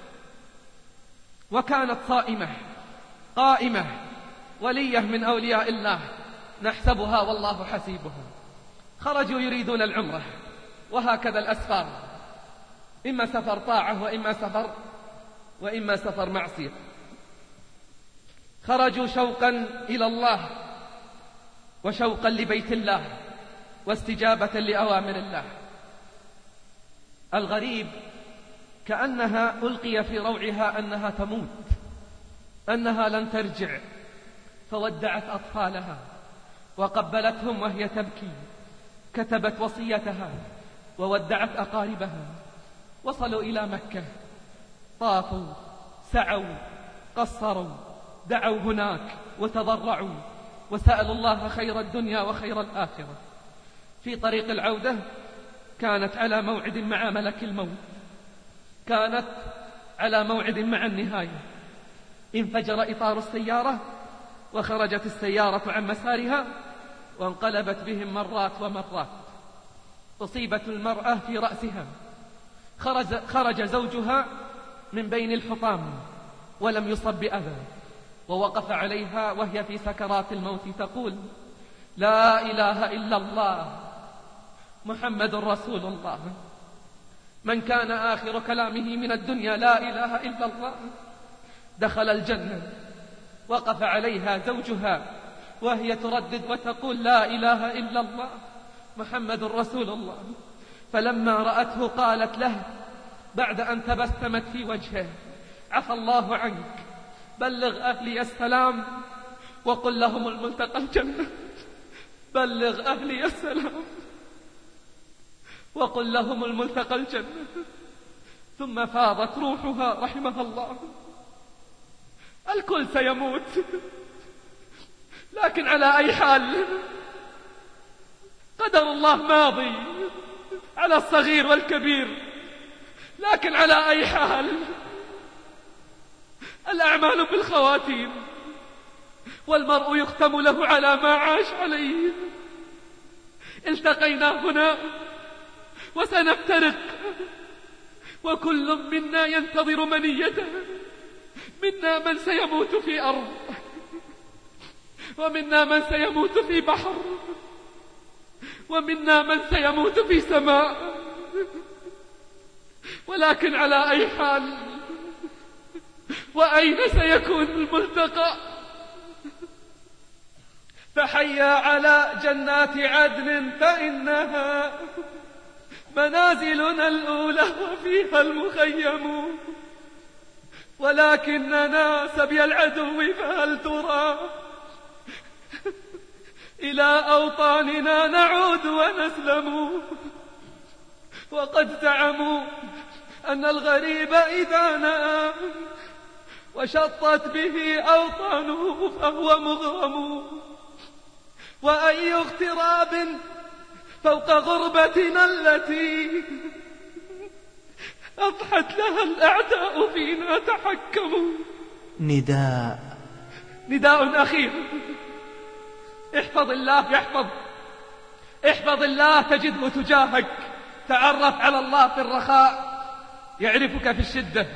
وكانت صائمة قائمة ولية من أولياء الله نحسبها والله حسيبها. خرجوا يريدون العمرة، وهكذا الأسفار، إما سفر طاعة وإما سفر وإما سفر معصية. خرجوا شوقا إلى الله وشوقا لبيت الله واستجابة لأوامر الله. الغريب كأنها ألقي في روعها أنها تموت، أنها لن ترجع، فودعت أطفالها وقبلتهم وهي تبكي، كتبت وصيتها وودعت أقاربها. وصلوا إلى مكة، طافوا سعوا قصروا، دعوا هناك وتضرعوا وسألوا الله خير الدنيا وخير الآخرة. في طريق العودة كانت على موعد مع ملك الموت، كانت على موعد مع النهاية. انفجر إطار السيارة وخرجت السيارة عن مسارها وانقلبت بهم مرات ومرات. أصيبت المرأة في رأسها، خرج, خرج زوجها من بين الحطام ولم يصب بأذى، ووقف عليها وهي في سكرات الموت تقول: لا إله إلا الله محمد رسول الله. من كان آخر كلامه من الدنيا لا إله إلا الله دخل الجنة. وقف عليها زوجها وهي تردد وتقول: لا إله إلا الله محمد رسول الله. فلما رأته قالت له بعد أن تبسمت في وجهه: عفى الله عنك، بلغ أهلي السلام وقل لهم الملتقى الجنة. بلغ أهلي السلام وقل لهم الملتقى الجنة. ثم فاضت روحها رحمها الله. الكل سيموت، لكن على أي حال قدر الله ماضي على الصغير والكبير، لكن على أي حال الأعمال بالخواتيم، والمرء يختم له على ما عاش عليه. التقينا هنا وسنفترق، وكل منا ينتظر منيته. منا من سيموت في أرض، ومنا من سيموت في بحر، ومنا من سيموت في سماء. ولكن على أي حال وأين سيكون الملتقى؟ فحيا على جنات عدن فإنها منازلنا الأولى وفيها المخيم. ولكننا سبي العدو فهل ترى إلى أوطاننا نعود ونسلم. وقد زعموا أن الغريب إذا نأى وشطت به أوطانه فهو مغرم. وأي اغتراب فوق غربتنا التي أضحت لها الأعداء فينا تحكموا. نداء نداء أخير: احفظ الله يحفظ، احفظ الله تجده تجاهك. تعرف على الله في الرخاء يعرفك في الشدة.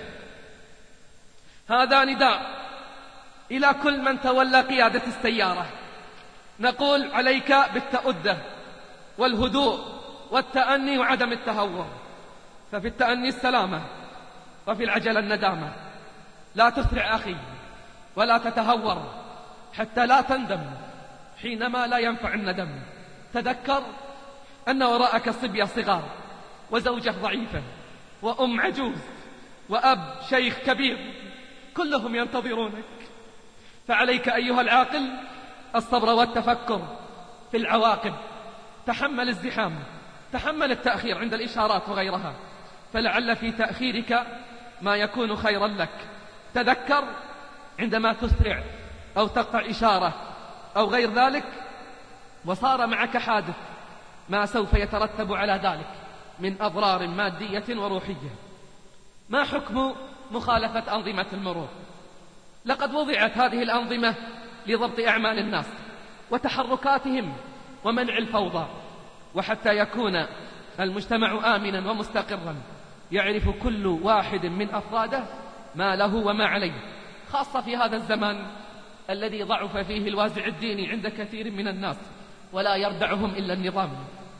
هذا نداء إلى كل من تولى قيادة السيارة. نقول عليك بالتأدة والهدوء والتأني وعدم التهور. ففي التأني السلامة، وفي العجلة الندامة. لا تسرع أخي ولا تتهور حتى لا تندم حينما لا ينفع الندم. تذكر أن وراءك صبية صغار، وزوجة ضعيفة، وأم عجوز، وأب شيخ كبير، كلهم ينتظرونك. فعليك أيها العاقل الصبر والتفكر في العواقب. تحمل الزحام، تحمل التأخير عند الإشارات وغيرها، فلعل في تأخيرك ما يكون خيرا لك. تذكر عندما تسرع أو تقطع إشارة أو غير ذلك وصار معك حادث ما سوف يترتب على ذلك من أضرار مادية وروحية. ما حكم مخالفة أنظمة المرور؟ لقد وضعت هذه الأنظمة لضبط أعمال الناس وتحركاتهم ومنع الفوضى، وحتى يكون المجتمع آمنا ومستقرا يعرف كل واحد من أفراده ما له وما عليه، خاصة في هذا الزمان الذي ضعف فيه الوازع الديني عند كثير من الناس ولا يردعهم إلا النظام.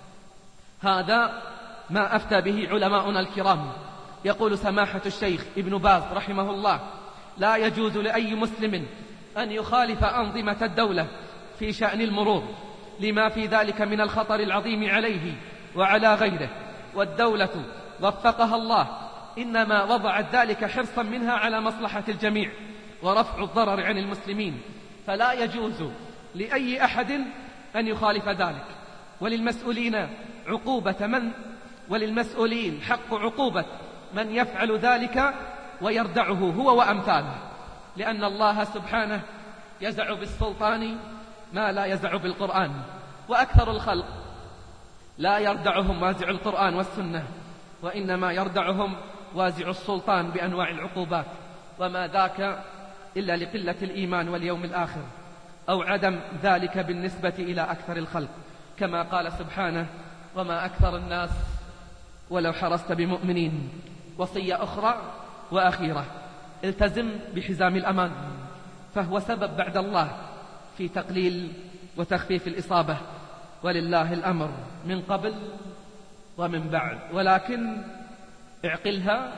هذا ما أفتى به علماؤنا الكرام. يقول سماحة الشيخ ابن باز رحمه الله: لا يجوز لأي مسلم أن يخالف أنظمة الدولة في شأن المرور لما في ذلك من الخطر العظيم عليه وعلى غيره، والدولة وفقها الله إنما وضعت ذلك حرصا منها على مصلحة الجميع ورفع الضرر عن المسلمين، فلا يجوز لأي أحد أن يخالف ذلك. وللمسؤولين عقوبة من وللمسؤولين حق عقوبة من يفعل ذلك ويردعه هو وأمثاله، لأن الله سبحانه يزع بالسلطان ما لا يزع بالقرآن، وأكثر الخلق لا يردعهم وازع القرآن والسنة، وإنما يردعهم وازع السلطان بأنواع العقوبات، وما ذاك إلا لقلة الإيمان واليوم الآخر أو عدم ذلك بالنسبة إلى أكثر الخلق، كما قال سبحانه: وما أكثر الناس ولو حرصت بمؤمنين. وصية أخرى وأخيرة: التزم بحزام الأمان، فهو سبب بعد الله في تقليل وتخفيف الإصابة، ولله الأمر من قبل ومن بعد، ولكن اعقلها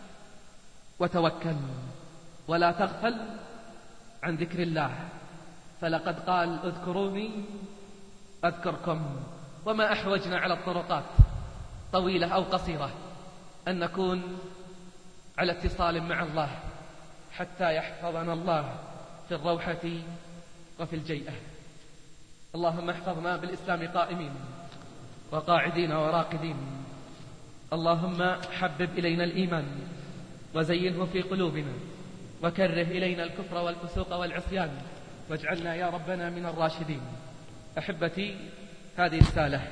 وتوكل ولا تغفل عن ذكر الله، فلقد قال: اذكروني أذكركم. وما أحوجنا على الطرقات طويلة أو قصيرة أن نكون على اتصال مع الله حتى يحفظنا الله في الروحة وفي الجيئة. اللهم احفظنا بالإسلام قائمين وقاعدين وراقدين. اللهم حبب إلينا الإيمان وزينه في قلوبنا، وكره إلينا الكفر والفسوق والعصيان، واجعلنا يا ربنا من الراشدين. أحبتي، هذه رسالة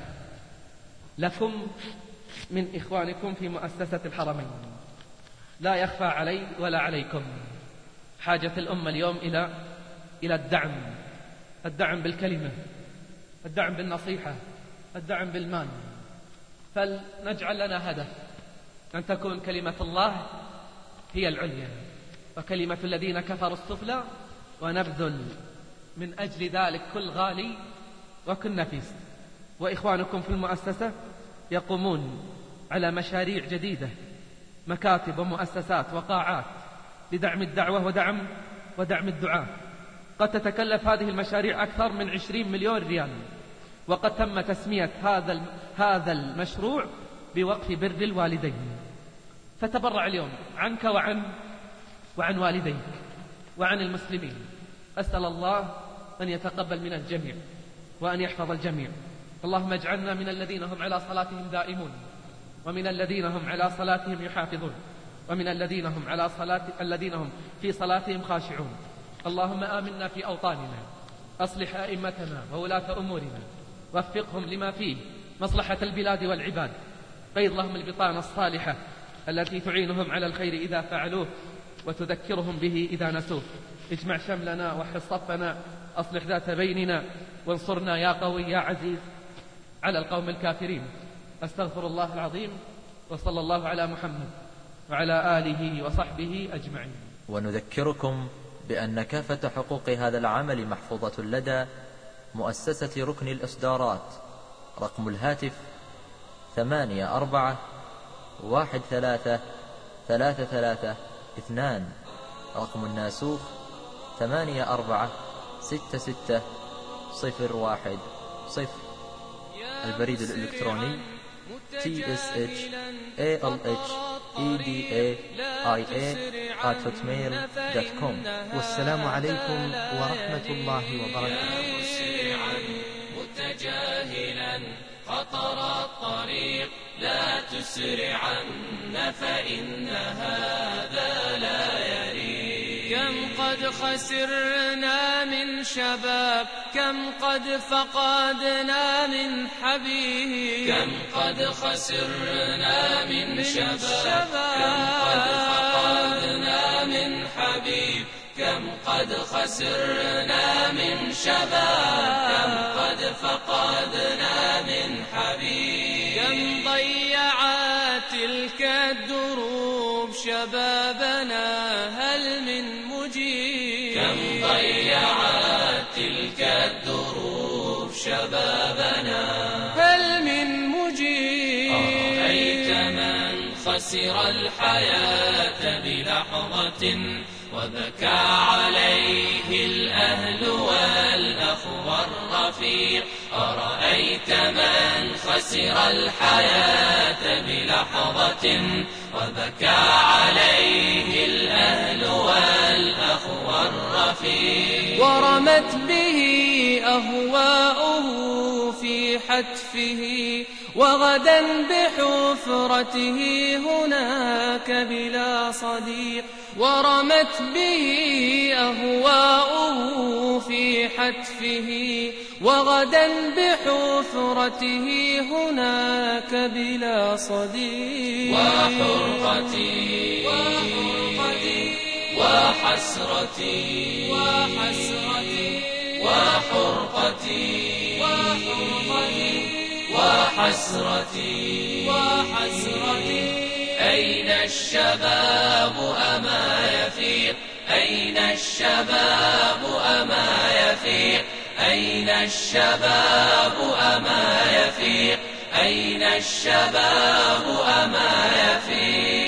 لكم من إخوانكم في مؤسسة الحرمين. لا يخفى علي ولا عليكم حاجة الأمة اليوم إلى إلى الدعم، الدعم بالكلمة، الدعم بالنصيحة، الدعم بالمال. فلنجعل لنا هدف أن تكون كلمة الله هي العليا وكلمة الذين كفروا السفلى، ونبذل من أجل ذلك كل غالي وكل نفيس. وإخوانكم في المؤسسة يقومون على مشاريع جديدة، مكاتب ومؤسسات وقاعات لدعم الدعوة ودعم ودعم الدعاء. قد تتكلف هذه المشاريع أكثر من عشرين مليون ريال، وقد تم تسمية هذا هذا المشروع بوقف بر الوالدين. فتبرع اليوم عنك وعن وعن والديك وعن المسلمين. أسأل الله أن يتقبل من الجميع وأن يحفظ الجميع. اللهم اجعلنا من الذين هم على صلاتهم دائمون، ومن الذين هم على صلاتهم يحافظون، ومن الذين هم على صلاة الذين هم في صلاتهم خاشعون. اللهم آمنا في أوطاننا، أصلح أئمتنا وولاة أمورنا، وفقهم لما فيه مصلحة البلاد والعباد. بيض لهم البطانة الصالحة التي تعينهم على الخير إذا فعلوه وتذكرهم به إذا نسوه. اجمع شملنا وحفظ صفنا، أصلح ذات بيننا، وانصرنا يا قوي يا عزيز على القوم الكافرين. أستغفر الله العظيم، وصلى الله على محمد وعلى آله وصحبه أجمعين. ونذكركم بأن كافة حقوق هذا العمل محفوظة لدى مؤسسة ركن الإصدارات. رقم الهاتف ثمانية أربعة واحد ثلاثة ثلاثة ثلاثة اثنان. رقم الناسوخ ثمانية أربعة ستة ستة صفر واحد صفر. البريد الإلكتروني تي إس إتش إيه إل إتش إي دي إيه آي إيه آت هوتميل دوت كوم. والسلام عليكم ورحمة الله وبركاته. مسرعا متجاهلا خطر الطريق، لا تسرعن فإن هذا لا يليق. كم قد خسرنا من من شباب كم قد فقدنا من حبيب كم قد خسرنا من شباب كم قد فقدنا من حبيب كم قد خسرنا من شباب كم قد فقدنا من حبيب كم ضيعت تلك الدروب شبابنا هل من مجيب كم ضيعت تلك الدروب شبابنا هل من مجيب أرأيت من خسر الحياة بلحظة وبكى عليه الأهل والأخ والرفيق أرأيت من خسر الحياة بلحظة وبكى عليه الأهل والأخ والرفيق ورمت به أهواؤه في حتفه وغدا بحفرته هناك بلا صديق ورمت به أهواؤه في حتفه وغدا بحفرته هناك بلا صديق وحرقتي وحرقتي وحسرتي وحسرتي وحرقتي وحرقتي وحسرتي وحسرتي أين الشباب أما يفيق أين الشباب أما يفيق أين الشباب أما يفيق أين الشباب أما يفيق